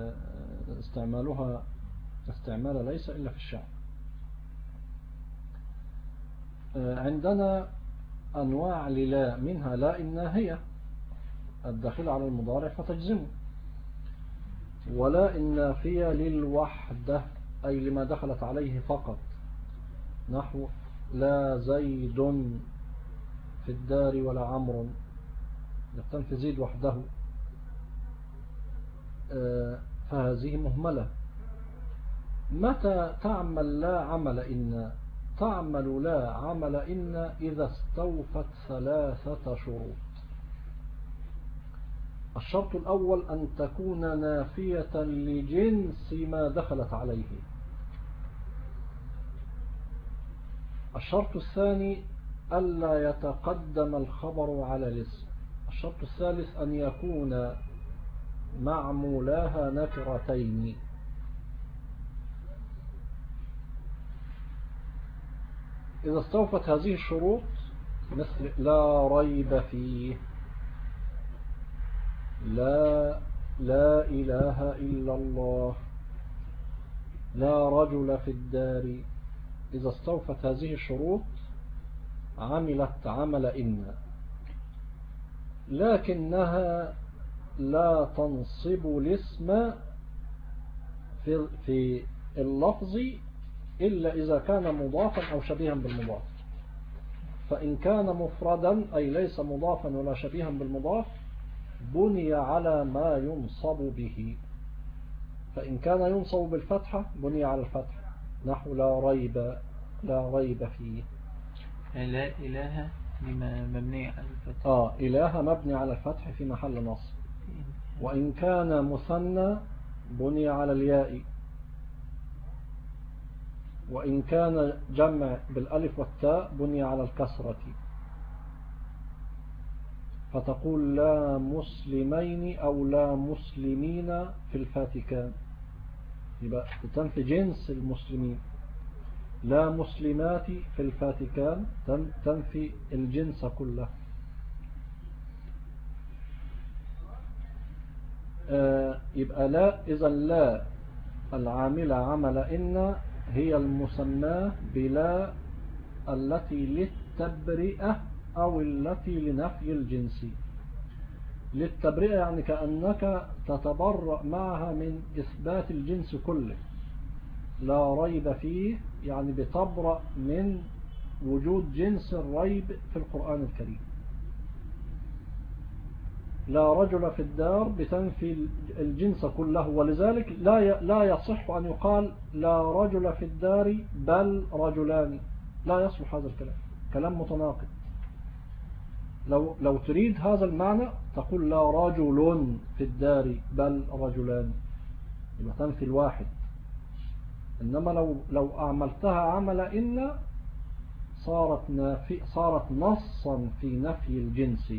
استعمال ليس إلا في الشعر. عندنا أنواع للا، منها لا الناهية الداخل على المضارع فتجزمه، ولا النافية للوحدة أي لما دخلت عليه فقط، نحو لا زيد في الدار ولا عمرو، يقتنف زيد وحده، فهذه مهملة. متى تعمل لا عمل إن؟ تعمل لا عمل إن إذا استوفت 3 شروط. الشرط الأول أن تكون نافية لجنس ما دخلت عليه. الشرط الثاني ألا يتقدم الخبر على الاسم. الشرط الثالث أن يكون معمولاها نكرتين. إذا استوفت هذه الشروط مثل لا ريب فيه، لا إله إلا الله، لا رجل في الدار، إذا استوفت هذه الشروط عملت عمل إن، لكنها لا تنصب الاسم في اللفظ إلا إذا كان مضافا أو شبيها بالمضاف. فإن كان مفردا أي ليس مضافا ولا شبيها بالمضاف بني على ما ينصب به. فإن كان ينصب بالفتحة بني على الفتح، نحو لا ريب فيه. لا إله مبني على الفتح. إله مبني على الفتح في محل نصب. وإن كان مثنى بني على الياء. وإن كان جمع بالألف والتاء بني على الكسرة، فتقول لا مسلمين أو لا مسلمين في الفاتكان، يبقى تنفي جنس المسلمين. لا مسلمات في الفاتكان تنفي الجنس كله. يبقى لا، إذا لا العاملة عمل إن هي المسماة بلا التي للتبرئة أو التي لنفي الجنس. للتبرئة يعني كأنك تتبرأ معها من إثبات الجنس كله. لا ريب فيه يعني بتبرأ من وجود جنس الريب في القرآن الكريم. لا رجل في الدار بتنفي الجنس كله، ولذلك لا يصح أن يقال لا رجل في الدار بل رجلان، لا يصح هذا الكلام، كلام متناقض. لو تريد هذا المعنى تقول لا رجل في الدار بل رجلان، يبقى تنفي الواحد. إنما لو أعملتها عمل إن صارت نصا في نفي الجنس.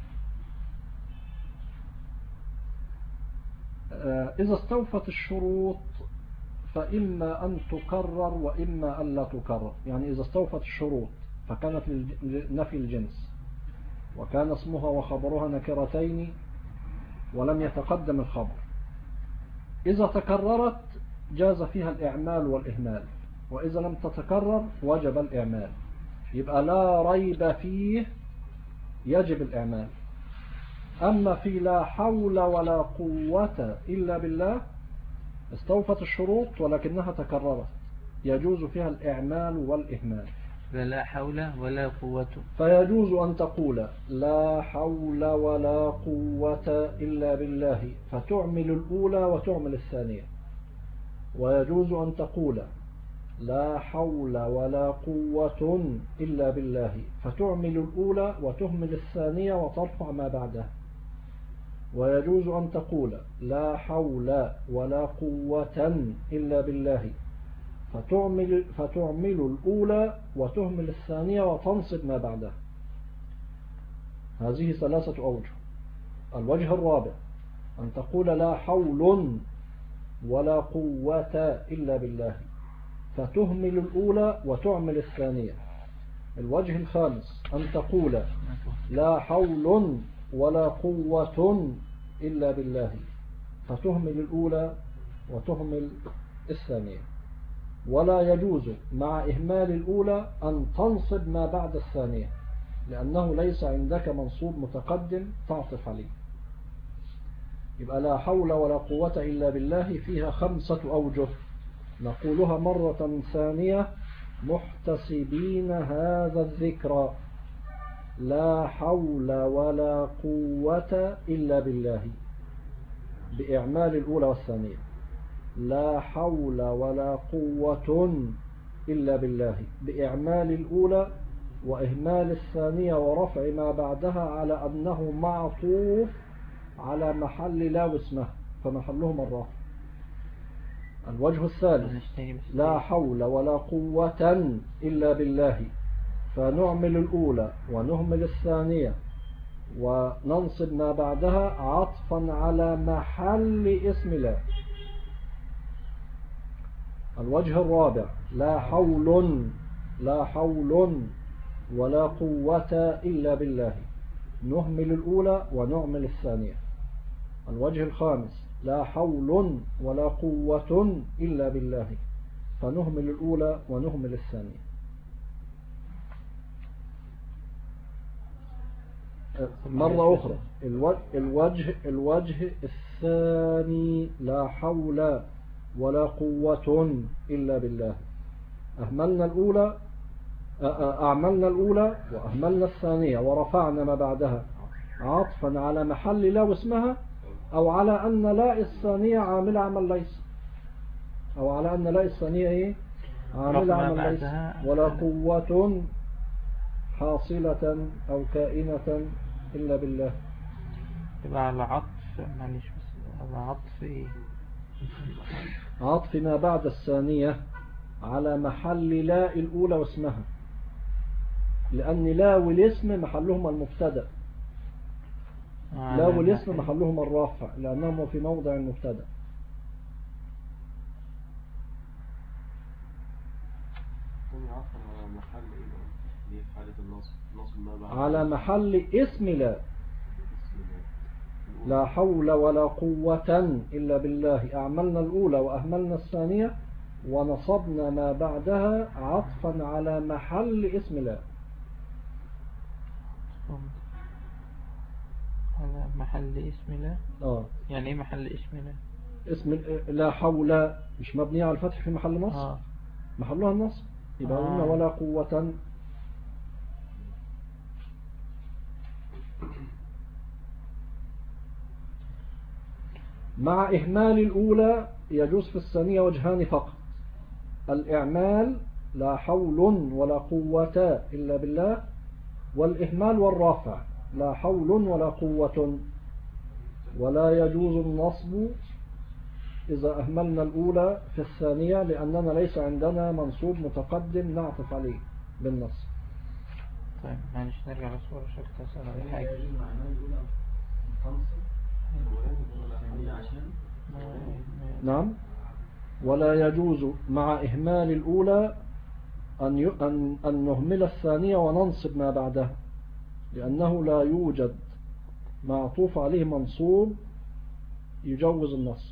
إذا استوفت الشروط فإما أن تكرر وإما أن لا تكرر. يعني إذا استوفت الشروط فكانت لنفي الجنس وكان اسمها وخبرها نكرتين ولم يتقدم الخبر، إذا تكررت جاز فيها الإعمال والإهمال، وإذا لم تتكرر وجب الإعمال. يبقى لا ريب فيه يجب الإعمال. أما في لا حول ولا قوة إلا بالله استوفت الشروط ولكنها تكررت، يجوز فيها الإعمال والإهمال. لا حول ولا قوة، فيجوز أن تقول لا حول ولا قوة إلا بالله فتعمل الأولى وتعمل الثانية، ويجوز أن تقول لا حول ولا قوة إلا بالله فتعمل الأولى وتهمل الثانية وترفع ما بعدها. ويجوز أن تقول لا حول ولا قوة إلا بالله فتعمل الأولى وتهمل الثانية وتنصب ما بعدها. هذه 3 أوجه. الوجه الرابع أن تقول لا حول ولا قوة إلا بالله فتهمل الأولى وتعمل الثانية. الوجه الخامس أن تقول لا حول ولا قوة إلا بالله فتهمل الأولى وتهمل الثانية. ولا يجوز مع إهمال الأولى أن تنصب ما بعد الثانية، لأنه ليس عندك منصوب متقدم تعطف عليه. يبقى لا حول ولا قوة إلا بالله فيها 5 أوجه نقولها مرة ثانية محتسبين هذا الذكر. لا حول ولا قوة إلا بالله بإعمال الأولى والثانية. لا حول ولا قوة إلا بالله بإعمال الأولى وإهمال الثانية ورفع ما بعدها على أنه معطوف على محل لا واسمه فمحلهم الرفع. الوجه الثالث لا حول ولا قوة إلا بالله فنعمل الأولى ونهمل الثانية وننصب ما بعدها عطفا على محل اسم لا. الوجه الرابع لا حول ولا قوة إلا بالله نهمل الأولى ونعمل الثانية. الوجه الخامس لا حول ولا قوة إلا بالله فنهمل الأولى ونهمل الثانية. مرة أخرى الوجه الثاني لا حول ولا قوة إلا بالله أعملنا الأولى وأهملنا الثانية ورفعنا ما بعدها عطفا على محل لا واسمها أو على أن لا الثانية عامل عمل ليس أو على أن لا الثانية إيه عامل عمل ليس ولا قوة حاصلة أو كائنة إلا بالله. يبقى على عطف معلش بس على عطف إيه عطف ما بعد الثانية على محل لا الأولى واسمها لأن لا والاسم محلهم المبتدأ لا والاسم محلهم الرافع لأنهم في موضع المبتدأ. على محل اسم لا. لا حول ولا قوة إلا بالله أعملنا الأولى وأهملنا الثانية ونصبنا ما بعدها عطفا على محل اسم لا. على محل اسم لا يعني ايه محل اسم لا؟ اسم لا حول مش مبنية على الفتح في محل نصب محلها النصب يبقى قلنا ولا قوة. مع إهمال الأولى يجوز في الثانية وجهان فقط. الإعمال لا حول ولا قوة إلا بالله والإهمال والرافع لا حول ولا قوة. ولا يجوز النصب إذا أهملنا الأولى في الثانية لأننا ليس عندنا منصوب متقدم نعطف عليه بالنصب. طيب معلش نرجع للصورة شكل تسأل على حاجة. نعم ولا يجوز مع إهمال الأولى أن نهمل الثانية وننصب ما بعدها لأنه لا يوجد معطوف عليه منصوب يجوز النصب.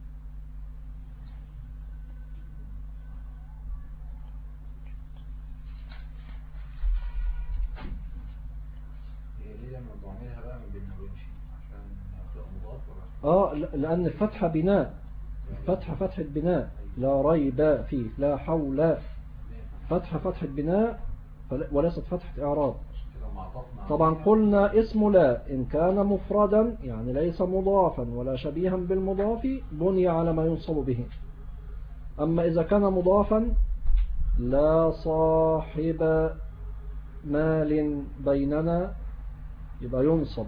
لأن الفتحة بناء فتحة بناء لا ريب فيه لا حول فتحة بناء وليست فتحة إعراب. طبعا قلنا اسم لا إن كان مفردا يعني ليس مضافا ولا شبيها بالمضاف بني على ما ينصب به. أما إذا كان مضافا لا صاحب مال بيننا يبقى ينصب.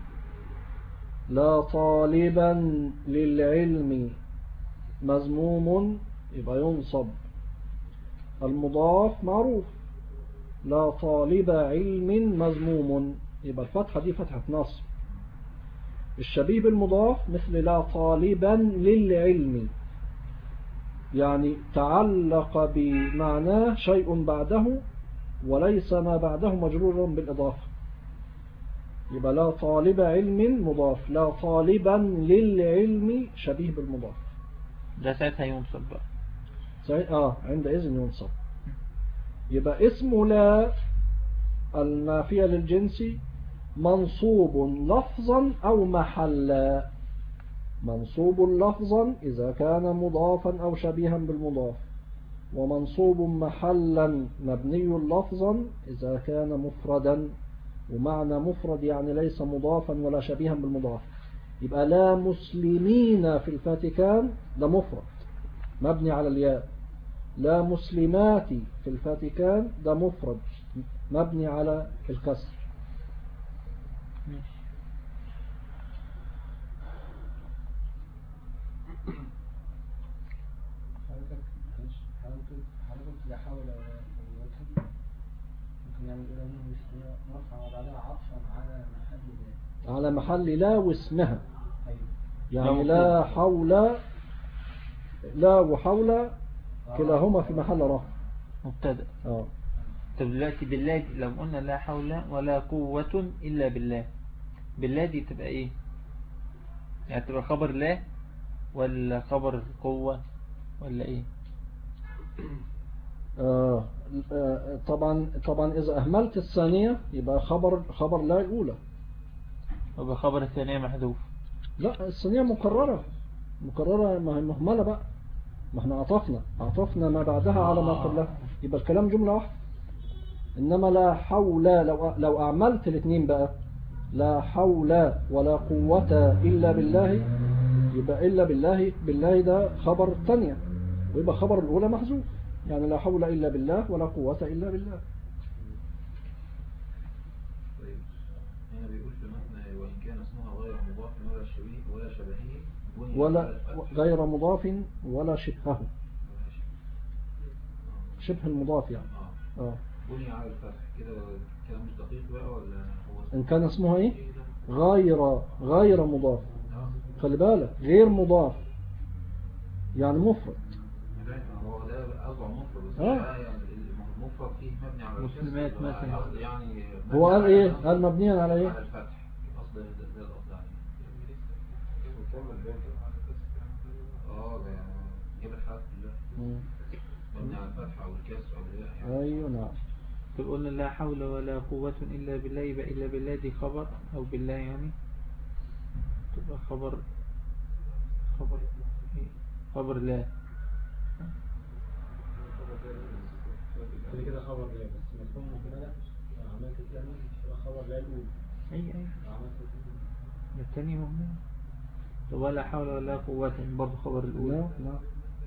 لا طالبا للعلم مذموم يبقى ينصب. المضاف معروف لا طالب علم مذموم يبقى الفتحة دي فتحة نصب. الشبيه بالمضاف مثل لا طالبا للعلم يعني تعلق بمعناه شيء بعده وليس ما بعده مجرورا بالإضافة يبقى لا طالب علم مضاف لا طالبا للعلم شبيه بالمضاف ده ساعتها ينصب بقى عندئذ ينصب. يبقى اسم لا النافية للجنس منصوب لفظا أو محلا. منصوب لفظا إذا كان مضافا أو شبيها بالمضاف، ومنصوب محلا مبني لفظا إذا كان مفردا. ومعنى مفرد يعني ليس مضافا ولا شبيها بالمضاف. يبقى لا مسلمين في الفاتيكان ده مفرد مبني على الياء. لا مسلمات في الفاتيكان ده مفرد مبني على الكسر. حضرتك لا حول ولا قوة ممكن نعمل إلى أنه نرفع وبعدها عطفا على محل ذات على محل لا واسمها. أيوة. يعني لا حول، لا وحول كلاهما في محل رفع مبتدأ. طب دلوقتي بالله لو قلنا لا حول ولا قوة إلا بالله، بالله دي تبقى إيه؟ يعني تبقى خبر لا ولا خبر قوة ولا إيه؟ طبعا إذا أهملت الثانية يبقى خبر لا الأولى، يبقى خبر الثانية محذوف. لا الثانية مكررة ما هي مهملة بقى، ما احنا عطفنا ما بعدها على ما قبلها، يبقى الكلام جملة واحدة. إنما لا حول لو أعملت الاثنين بقى لا حول ولا قوة إلا بالله، يبقى إلا بالله ده خبر الثانية، ويبقى خبر الأولى محذوف. يعني لا حول إلا بالله ولا قوة إلا بالله. طيب هنا بيقول في المتن وإن كان اسمها غير مضاف ولا شبيه ولا شبهه ولا غير مضاف ولا شبهه، شبه المضاف يعني. بني على الفتح كده كلام مش دقيق بقى ولا هو إن كان اسمها إيه؟ غير مضاف. خلي بالك غير مضاف يعني مفرد. هو ده أصبع مفرد بس يعني المفرد فيه مبني على مسلمات مثلا يعني هو قال إيه؟ قال مبنيا على إيه؟ على الفتح. أصل ده الأصل يعني نكمل بين ده جاب الحرف كلها مبني على الفتح أو الكسر أو الياء. أيوة نعم. تقولنا لا حول ولا قوة إلا بالله، يبقى إلا بالله دي خبر أو بالله يعني تبقى خبر لا كده خبر لا بس مفهوم مكملة عملت الثاني يبقى خبر لا الأولى. أي الثاني مهمة. ولا حول ولا قوة برضو خبر الأولى. لا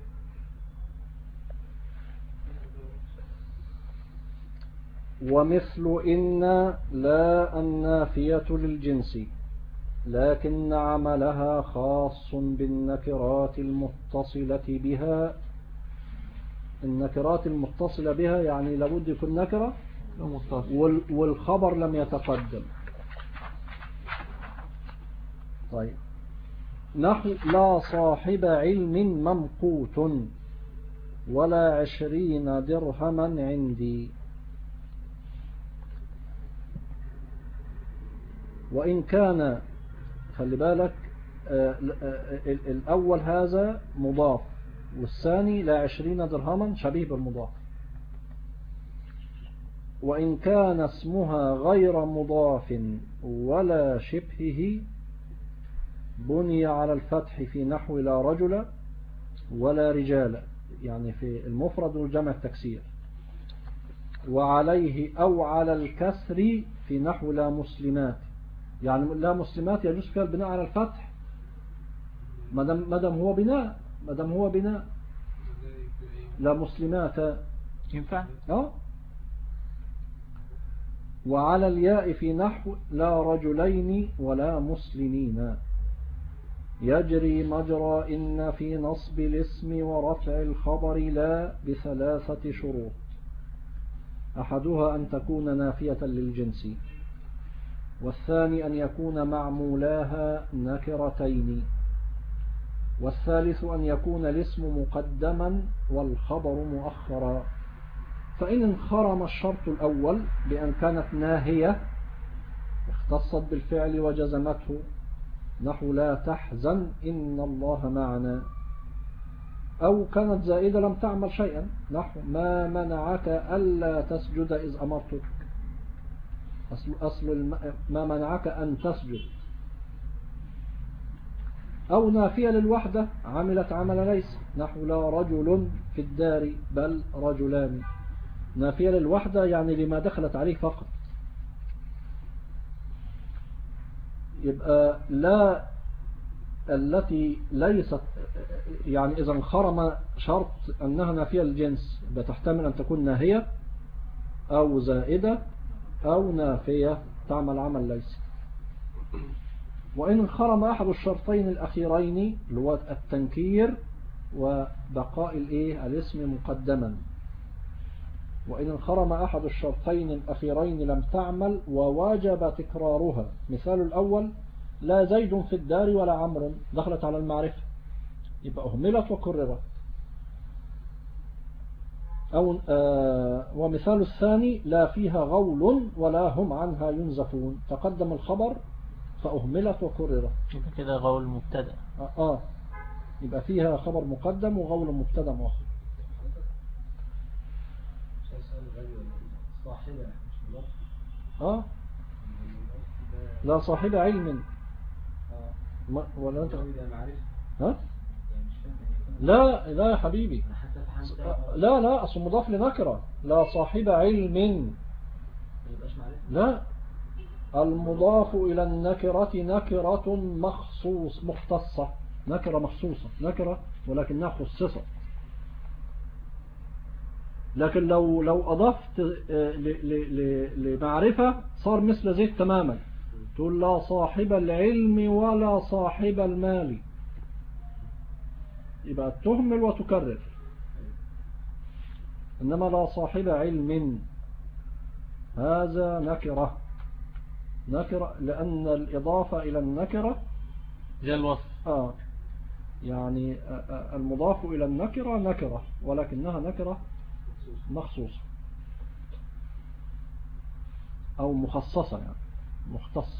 ومثل إن لا النافية للجنس لكن عملها خاص بالنكرات المتصلة بها. النكرات المتصلة بها يعني لابد يكون نكرة والخبر لم يتقدم. طيب نحو لا صاحب علم ممقوت ولا 20 درهما عندي. وإن كان خلي بالك الأول هذا مضاف والثاني لا 20 درهما شبيه بالمضاف. وإن كان اسمها غير مضاف ولا شبهه بني على الفتح في نحو لا رجل ولا رجال، يعني في المفرد والجمع التكسير، وعليه أو على الكسر في نحو لا مسلمات. يعني لا مسلمات يجوز فيها البناء على الفتح مدام هو بناء لا مسلمات ينفع. وعلى الياء في نحو لا رجلين ولا مسلمين. يجري مجرى إن في نصب الاسم ورفع الخبر لا ب3 شروط. أحدها أن تكون نافية للجنس، والثاني أن يكون معمولاها نكرتين، والثالث أن يكون الاسم مقدما والخبر مؤخرا. فإن انخرم الشرط الأول بأن كانت ناهية اختصت بالفعل وجزمته نحو لا تحزن إن الله معنا، أو كانت زائدة لم تعمل شيئا نحو ما منعك ألا تسجد إذ أمرتك. أصل ما منعك أن تسجد. أو نافية للوحدة عملت عمل ليس، نحو لا رجل في الدار بل رجلان. نافية للوحدة يعني لما دخلت عليه فقط. يبقى لا التي ليست، يعني إذا انخرم شرط أنها نافية للجنس بتحتمل أن تكون ناهية أو زائدة أو نافية تعمل عمل ليس. وإن انخرم أحد الشرطين الأخيرين اللي هو التنكير وبقاء الاسم مقدما، وإن انخرم أحد الشرطين الأخيرين لم تعمل وواجب تكرارها. مثال الأول لا زيد في الدار ولا عمرو، دخلت على المعرفة يبقى أهملت وكررت. أو ومثال الثاني لا فيها غول ولا هم عنها ينزفون، تقدم الخبر فأهملت وكررت. يبقى كده غول مبتدأ. يبقى فيها خبر مقدم وغول مبتدأ مؤخر. لا صاحب علم ولا أنت لا يا حبيبي، لا أصل مضاف لنكرة. لا صاحب علم، لا، المضاف إلى النكرة نكرة مختصة، نكرة مخصوصة، نكرة ولكنها خصصة. لكن لو أضفت لمعرفة صار مثل زيد تماما، تقول لا صاحب العلم ولا صاحب المال، يبقى تهمل وتكرر. إنما لا صاحب علم هذا نكرة لأن الإضافة إلى النكرة زي الوصف. يعني المضاف إلى النكرة نكرة ولكنها نكرة مخصوصة أو مخصصة، يعني مختصة.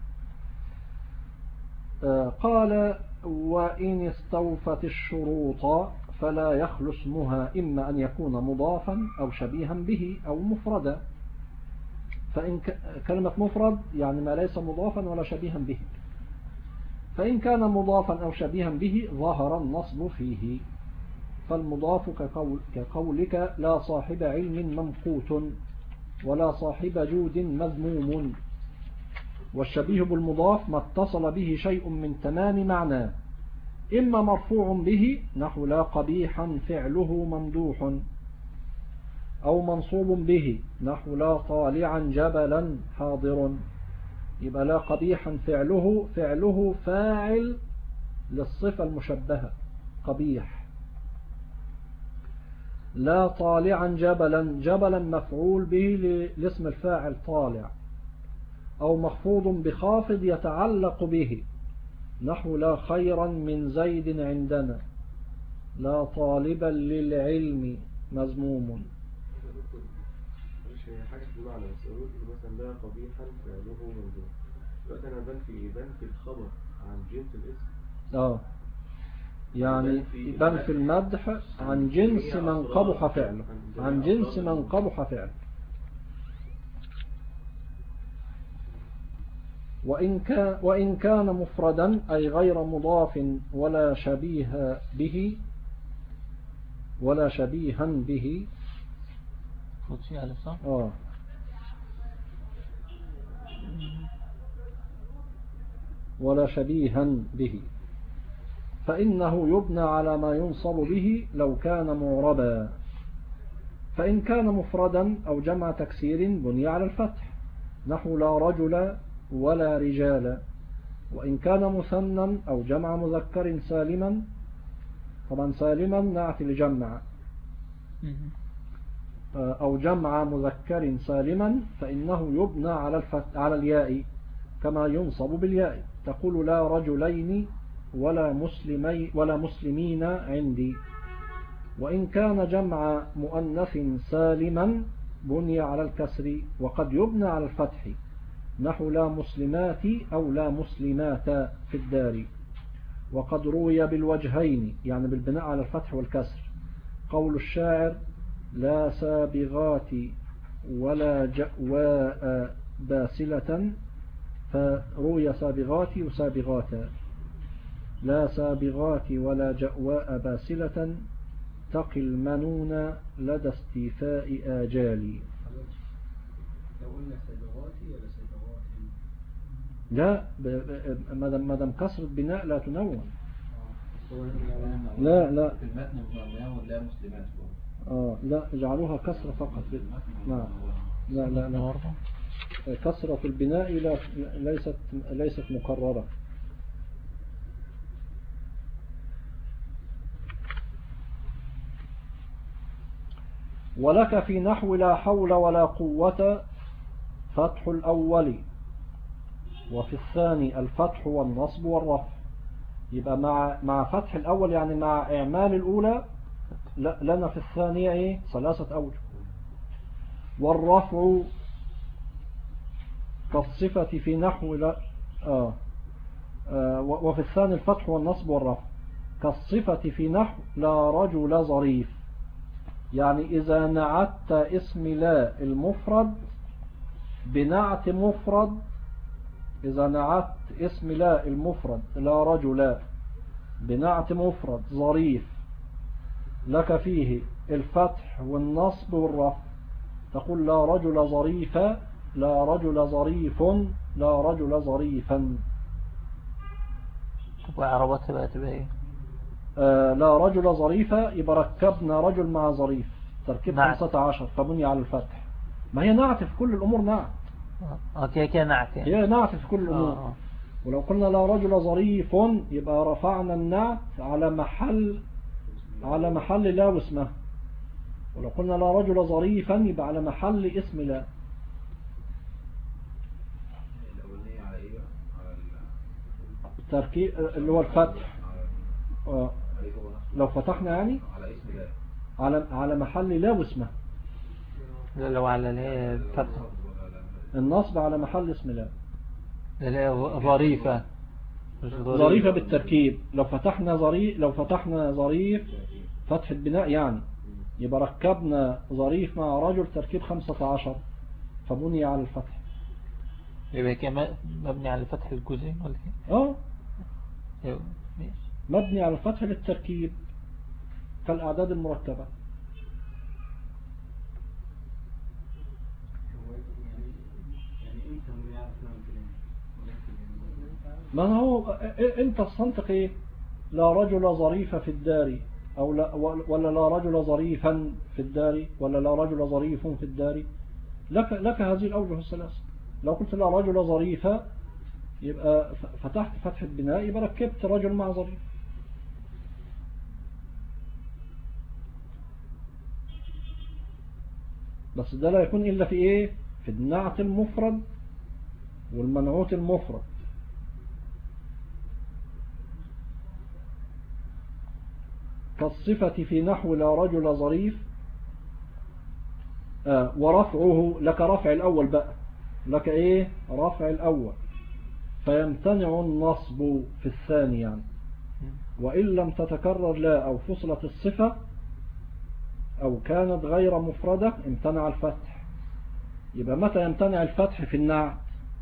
قال وإن استوفت الشروط فلا يخلو اسمها إما أن يكون مضافا أو شبيها به أو مفردا. فإن كلمة مفرد يعني ما ليس مضافا ولا شبيها به، فإن كان مضافا أو شبيها به ظهر النصب فيه. فالمضاف كقولك لا صاحب علم ممقوت ولا صاحب جود مذموم. والشبيه بالمضاف ما اتصل به شيء من تمام معناه، إما مرفوع به نحو لا قبيحا فعله ممدوح، أو منصوب به نحو لا طالعا جبلا حاضر. يبقى لا قبيحا فعله فاعل للصفة المشبهة قبيح. لا طالعا جبلا مفعول به لاسم الفاعل طالع، أو مخفوض بخافض يتعلق به نحو لا خيرا من زيد عندنا، لا طالبا للعلم مذموم. حاجة في المعنى بس أقول مثلا لا قبيحا فعله ممدوح، دلوقتي أنا بنفي الخبر عن جنس الاسم. يعني بنفي المدح عن جنس من قبح فعله، عن جنس من قبح فعله. وإن كان مفردا أي غير مضاف ولا شبيه به ولا شبيها به ولا شبيها به، فإنه يبنى على ما ينصب به لو كان معربا. فإن كان مفردا أو جمع تكسير بني على الفتح نحو لا رجل ولا رجال. وإن كان مثنى أو جمع مذكر سالما، طبعا سالما نعت لجمع، أو جمع مذكر سالما فإنه يبنى على الياء كما ينصب بالياء، تقول لا رجلين ولا مسلمين عندي. وإن كان جمع مؤنث سالما بني على الكسر وقد يبنى على الفتح نحو لا مسلمات أو لا مسلمات في الدار. وقد روي بالوجهين يعني بالبناء على الفتح والكسر. قول الشاعر لا سابغات ولا جأواء باسلة فروي سابغات وسابغاتا. لا سابغات ولا جأواء باسلة تقي المنون لدى استيفاء آجالي. لو قلنا سابغاتي ولا سابغاتي؟ لا مدام كسرة بناء لا تنون. لا في المتن معناه لا مسلمات. لا اجعلوها كسرة فقط. نعم. لا كسرة البناء ليست مكررة. ولك في نحو لا حول ولا قوة فتح الأول، وفي الثاني الفتح والنصب والرفع. يبقى مع فتح الأول يعني مع إعمال الأولى لنا في الثانية 3 أوجه. والرفع كالصفة في نحو لا وفي الثاني الفتح والنصب والرفع كالصفة في نحو لا رجل ظريف. يعني إذا نعت اسم لا المفرد بنعت مفرد، إذا نعت اسم لا المفرد لا رجل بنعت مفرد ظريف لك فيه الفتح والنصب والرفع. تقول لا رجل ظريفا، لا رجل ظريف، لا رجل ظريفا. وعربتها بقى تبقى ايه؟ لا رجل ظريفة يبقى ركبنا رجل مع ظريف تركيب 15 فبني على الفتح. ما هي نعت في كل الأمور نعت. كده نعت يعني. هي نعت في كل الأمور. ولو قلنا لا رجل ظريف يبقى رفعنا النعت على محل لا واسمه. ولو قلنا لا رجل ظريفا يبقى على محل اسم لا. الأولانية على إيه بقى؟ على التركيب اللي هو الفتح. لو فتحنا يعني على اسم لا، على محل لا واسمه. لو على الفتح. النصب على محل اسم لا. ظريفة. ظريفة بالتركيب. لو فتحنا ظريف فتح البناء يعني يبقى ركبنا ظريف مع رجل تركيب 15 فبني على الفتح. يبقى كمان مبني على الفتح الجزئين ولا ايه؟ مبني على الفتح للتركيب كالأعداد المركبة. ما هو انت الصنطق ايه؟ لا رجل ظريف في الدار أو لا، ولا لا رجل ظريفا في الدار، ولا لا رجل ظريف في الدار. لك هذه الأوجه الثلاثة. لو قلت لا رجل ظريفا يبقى فتحت فتح البناء يبقى ركبت رجل مع ظريف. بس ده لا يكون إلا في إيه؟ في النعت المفرد والمنعوت المفرد. كالصفة في نحو لا رجل ظريف. ورفعه لك رفع الأول بقى، لك إيه؟ رفع الأول فيمتنع النصب في الثاني يعني. وإن لم تتكرر لا أو فصلت الصفة أو كانت غير مفردة امتنع الفتح. يبقى متى يمتنع الفتح في النعت؟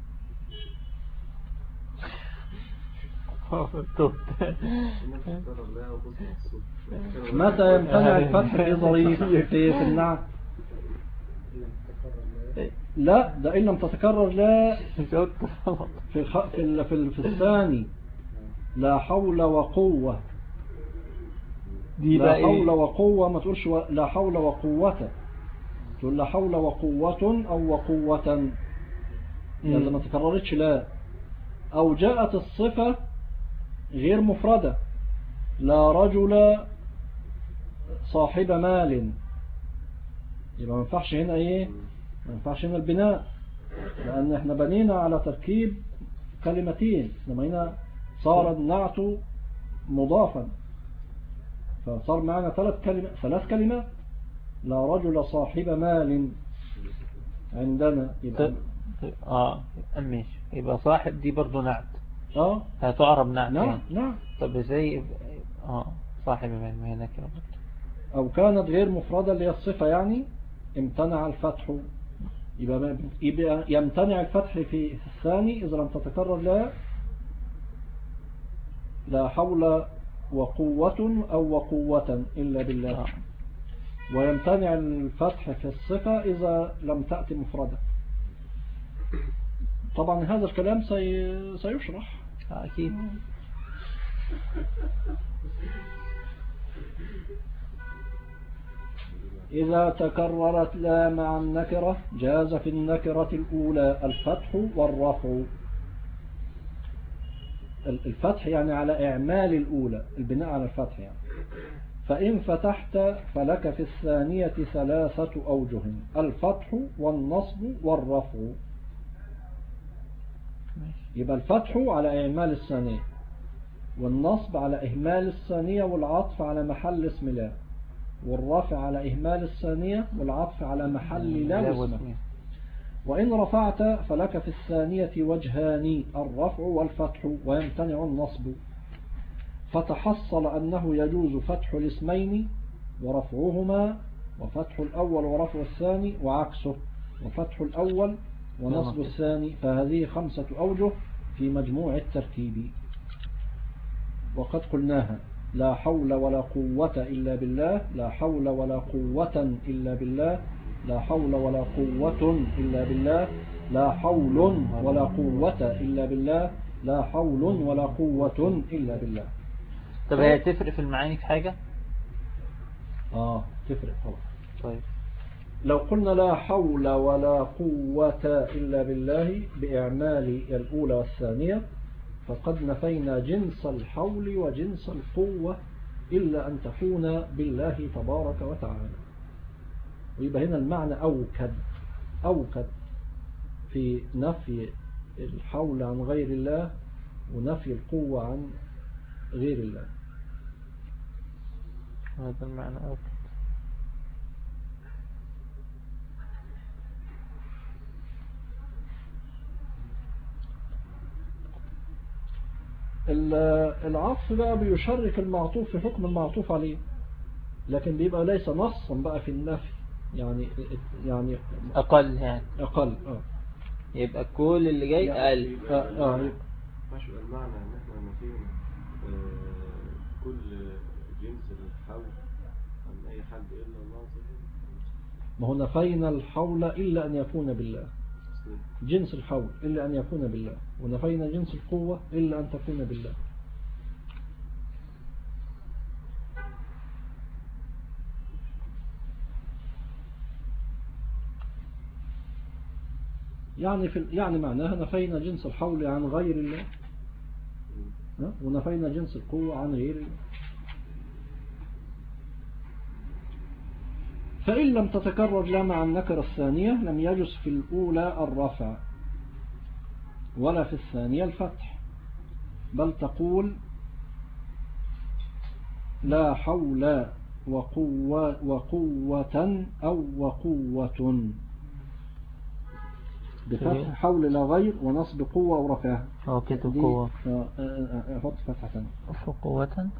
متى يمتنع الفتح في ظريف في النعت؟ لا ده إن لم تتكرر لا في الثاني. لا حول وقوة. لا حول وقوة ما تقولش لا حول وقوة، تقول لا حول وقوة أو وقوة إذا ما تكررتش لا. أو جاءت الصفة غير مفردة، لا رجل صاحب مال، يبقى ما ينفعش هنا ايه؟ ما ينفعش هنا البناء، لأن احنا بنينا على تركيب كلمتين، لما هنا صار النعت مضافا فصار معنا ثلاث كلمات. لا رجل صاحب مال عندنا يبقى ماشي. يبقى صاحب دي برضو نعت هتعرب نعت. نعم. طب ازاي صاحب مال ما هنا كده او كانت غير مفردة اللي هي الصفة يعني امتنع الفتح يبقى يمتنع الفتح في الثاني إذا لم تتكرر لا حول وقوة أو وقوة إلا بالله، ويمتنع الفتح في الصفة إذا لم تأتي مفردة. طبعا هذا الكلام سيشرح أكيد. إذا تكررت لا مع النكرة جاز في النكرة الأولى الفتح والرفع. الفتح يعني على إعمال الأولى، البناء على الفتح يعني. فإن فتحت فلك في الثانية 3 أوجه: الفتح والنصب والرفع. يبقى الفتح على إعمال الثانية، والنصب على إهمال الثانية والعطف على محل اسم لا، والرفع على إهمال الثانية والعطف على محل لا واسمه. وإن رفعت فلك في الثانية وجهان: الرفع والفتح، ويمتنع النصب. فتحصل أنه يجوز فتح الاسمين ورفعهما، وفتح الأول ورفع الثاني، وعكسه وفتح الأول ونصب الثاني. فهذه 5 أوجه في مجموع التركيب. وقد قلناها: لا حول ولا قوة إلا بالله، لا حول ولا قوة إلا بالله، لا حول ولا قوة إلا بالله، لا حول ولا قوة إلا بالله، لا حول ولا قوة إلا بالله. طب هي تفرق في المعاني في حاجة؟ تفرق طبعا. طيب لو قلنا لا حول ولا قوة إلا بالله بإعمال الأولى والثانية فقد نفينا جنس الحول وجنس القوة إلا أن تكون بالله تبارك وتعالى. ويبقى هنا المعنى أوكد في نفي الحول عن غير الله ونفي القوة عن غير الله. هذا المعنى أوكد. العطف بقى بيشرك المعطوف في حكم المعطوف عليه، لكن بيبقى ليس نصا بقى في النفي، يعني أقل يعني أقل. يبقى كل اللي جاي أقل. ماشي. المعنى ان احنا نفينا كل جنس الحول عن اي حد الا الله. ما هو نفينا الحول الا ان يكون بالله، جنس الحول الا ان يكون بالله، ونفينا جنس القوة الا ان تكون بالله. يعني معناها نفينا جنس الحول عن غير الله، ونفينا جنس القوة عن غير الله. فإن لم تتكرر لا مع النكرة الثانية لم يجوز في الأولى الرفع ولا في الثانية الفتح، بل تقول لا حول وقوة أو وقوة، بفتح حول لا غير ونصب قوة ورفعها. كده قوة. أحط فتحة قوة.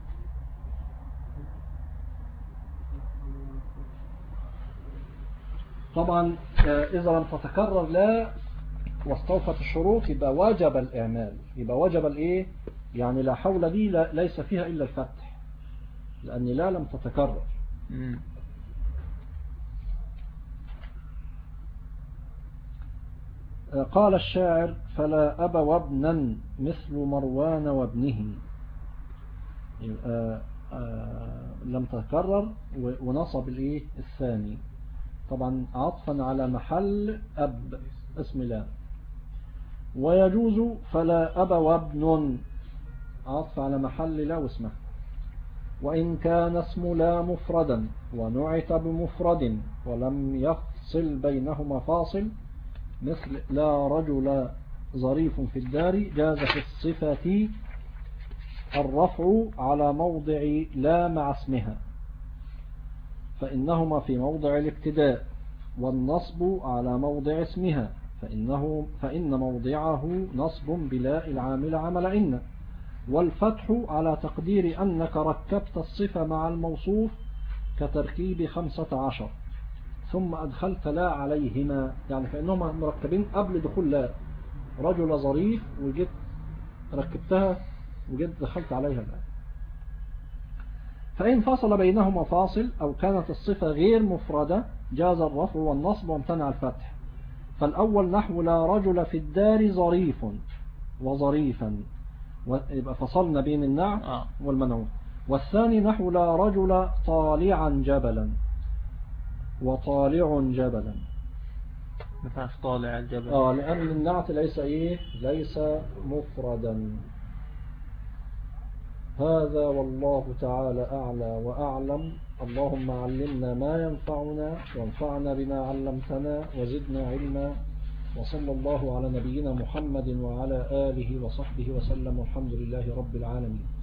طبعا إذا لم تتكرر لا واستوفت الشروط يبقى وجب الإعمال، يبقى وجب الإيه؟ يعني لا حول دي ليس فيها إلا الفتح، لأن لا لم تتكرر. قال الشاعر: فلا أب وابنا مثل مروان وابنه. لم تتكرر ونصب الإيه؟ الثاني، طبعا عطفا على محل أب اسم لا. ويجوز فلا أب وابن عطف على محل لا واسمه. وإن كان اسم لا مفردا ونعت بمفرد ولم يفصل بينهما فاصل مثل لا رجل ظريف في الدار جاز في الصفة الرفع على موضع لا مع اسمها فإنهما في موضع الابتداء، والنصب على موضع اسمها فإن موضعه نصب بلا العامل عمل إن، والفتح على تقدير أنك ركبت الصفة مع الموصوف كتركيب 15 ثم أدخلت لا عليهما، يعني كأنهم مركبين قبل دخول لا. رجل ظريف وجيت ركبتها وجيت دخلت عليها لا. فإن فصل بينهما فاصل أو كانت الصفة غير مفردة جاز الرفع والنصب وامتنع الفتح. فالأول نحو لا رجل في الدار ظريف وظريفا، يبقى فصلنا بين النعت والمنعوت. والثاني نحو لا رجل طالعا جبلا وطالع جبلا. ما ينفعش طالع الجبل لأن النعت ليس مفردا. هذا والله تعالى أعلى وأعلم. اللهم علمنا ما ينفعنا وانفعنا بما علمتنا وزدنا علما. وصلى الله على نبينا محمد وعلى آله وصحبه وسلم والحمد لله رب العالمين.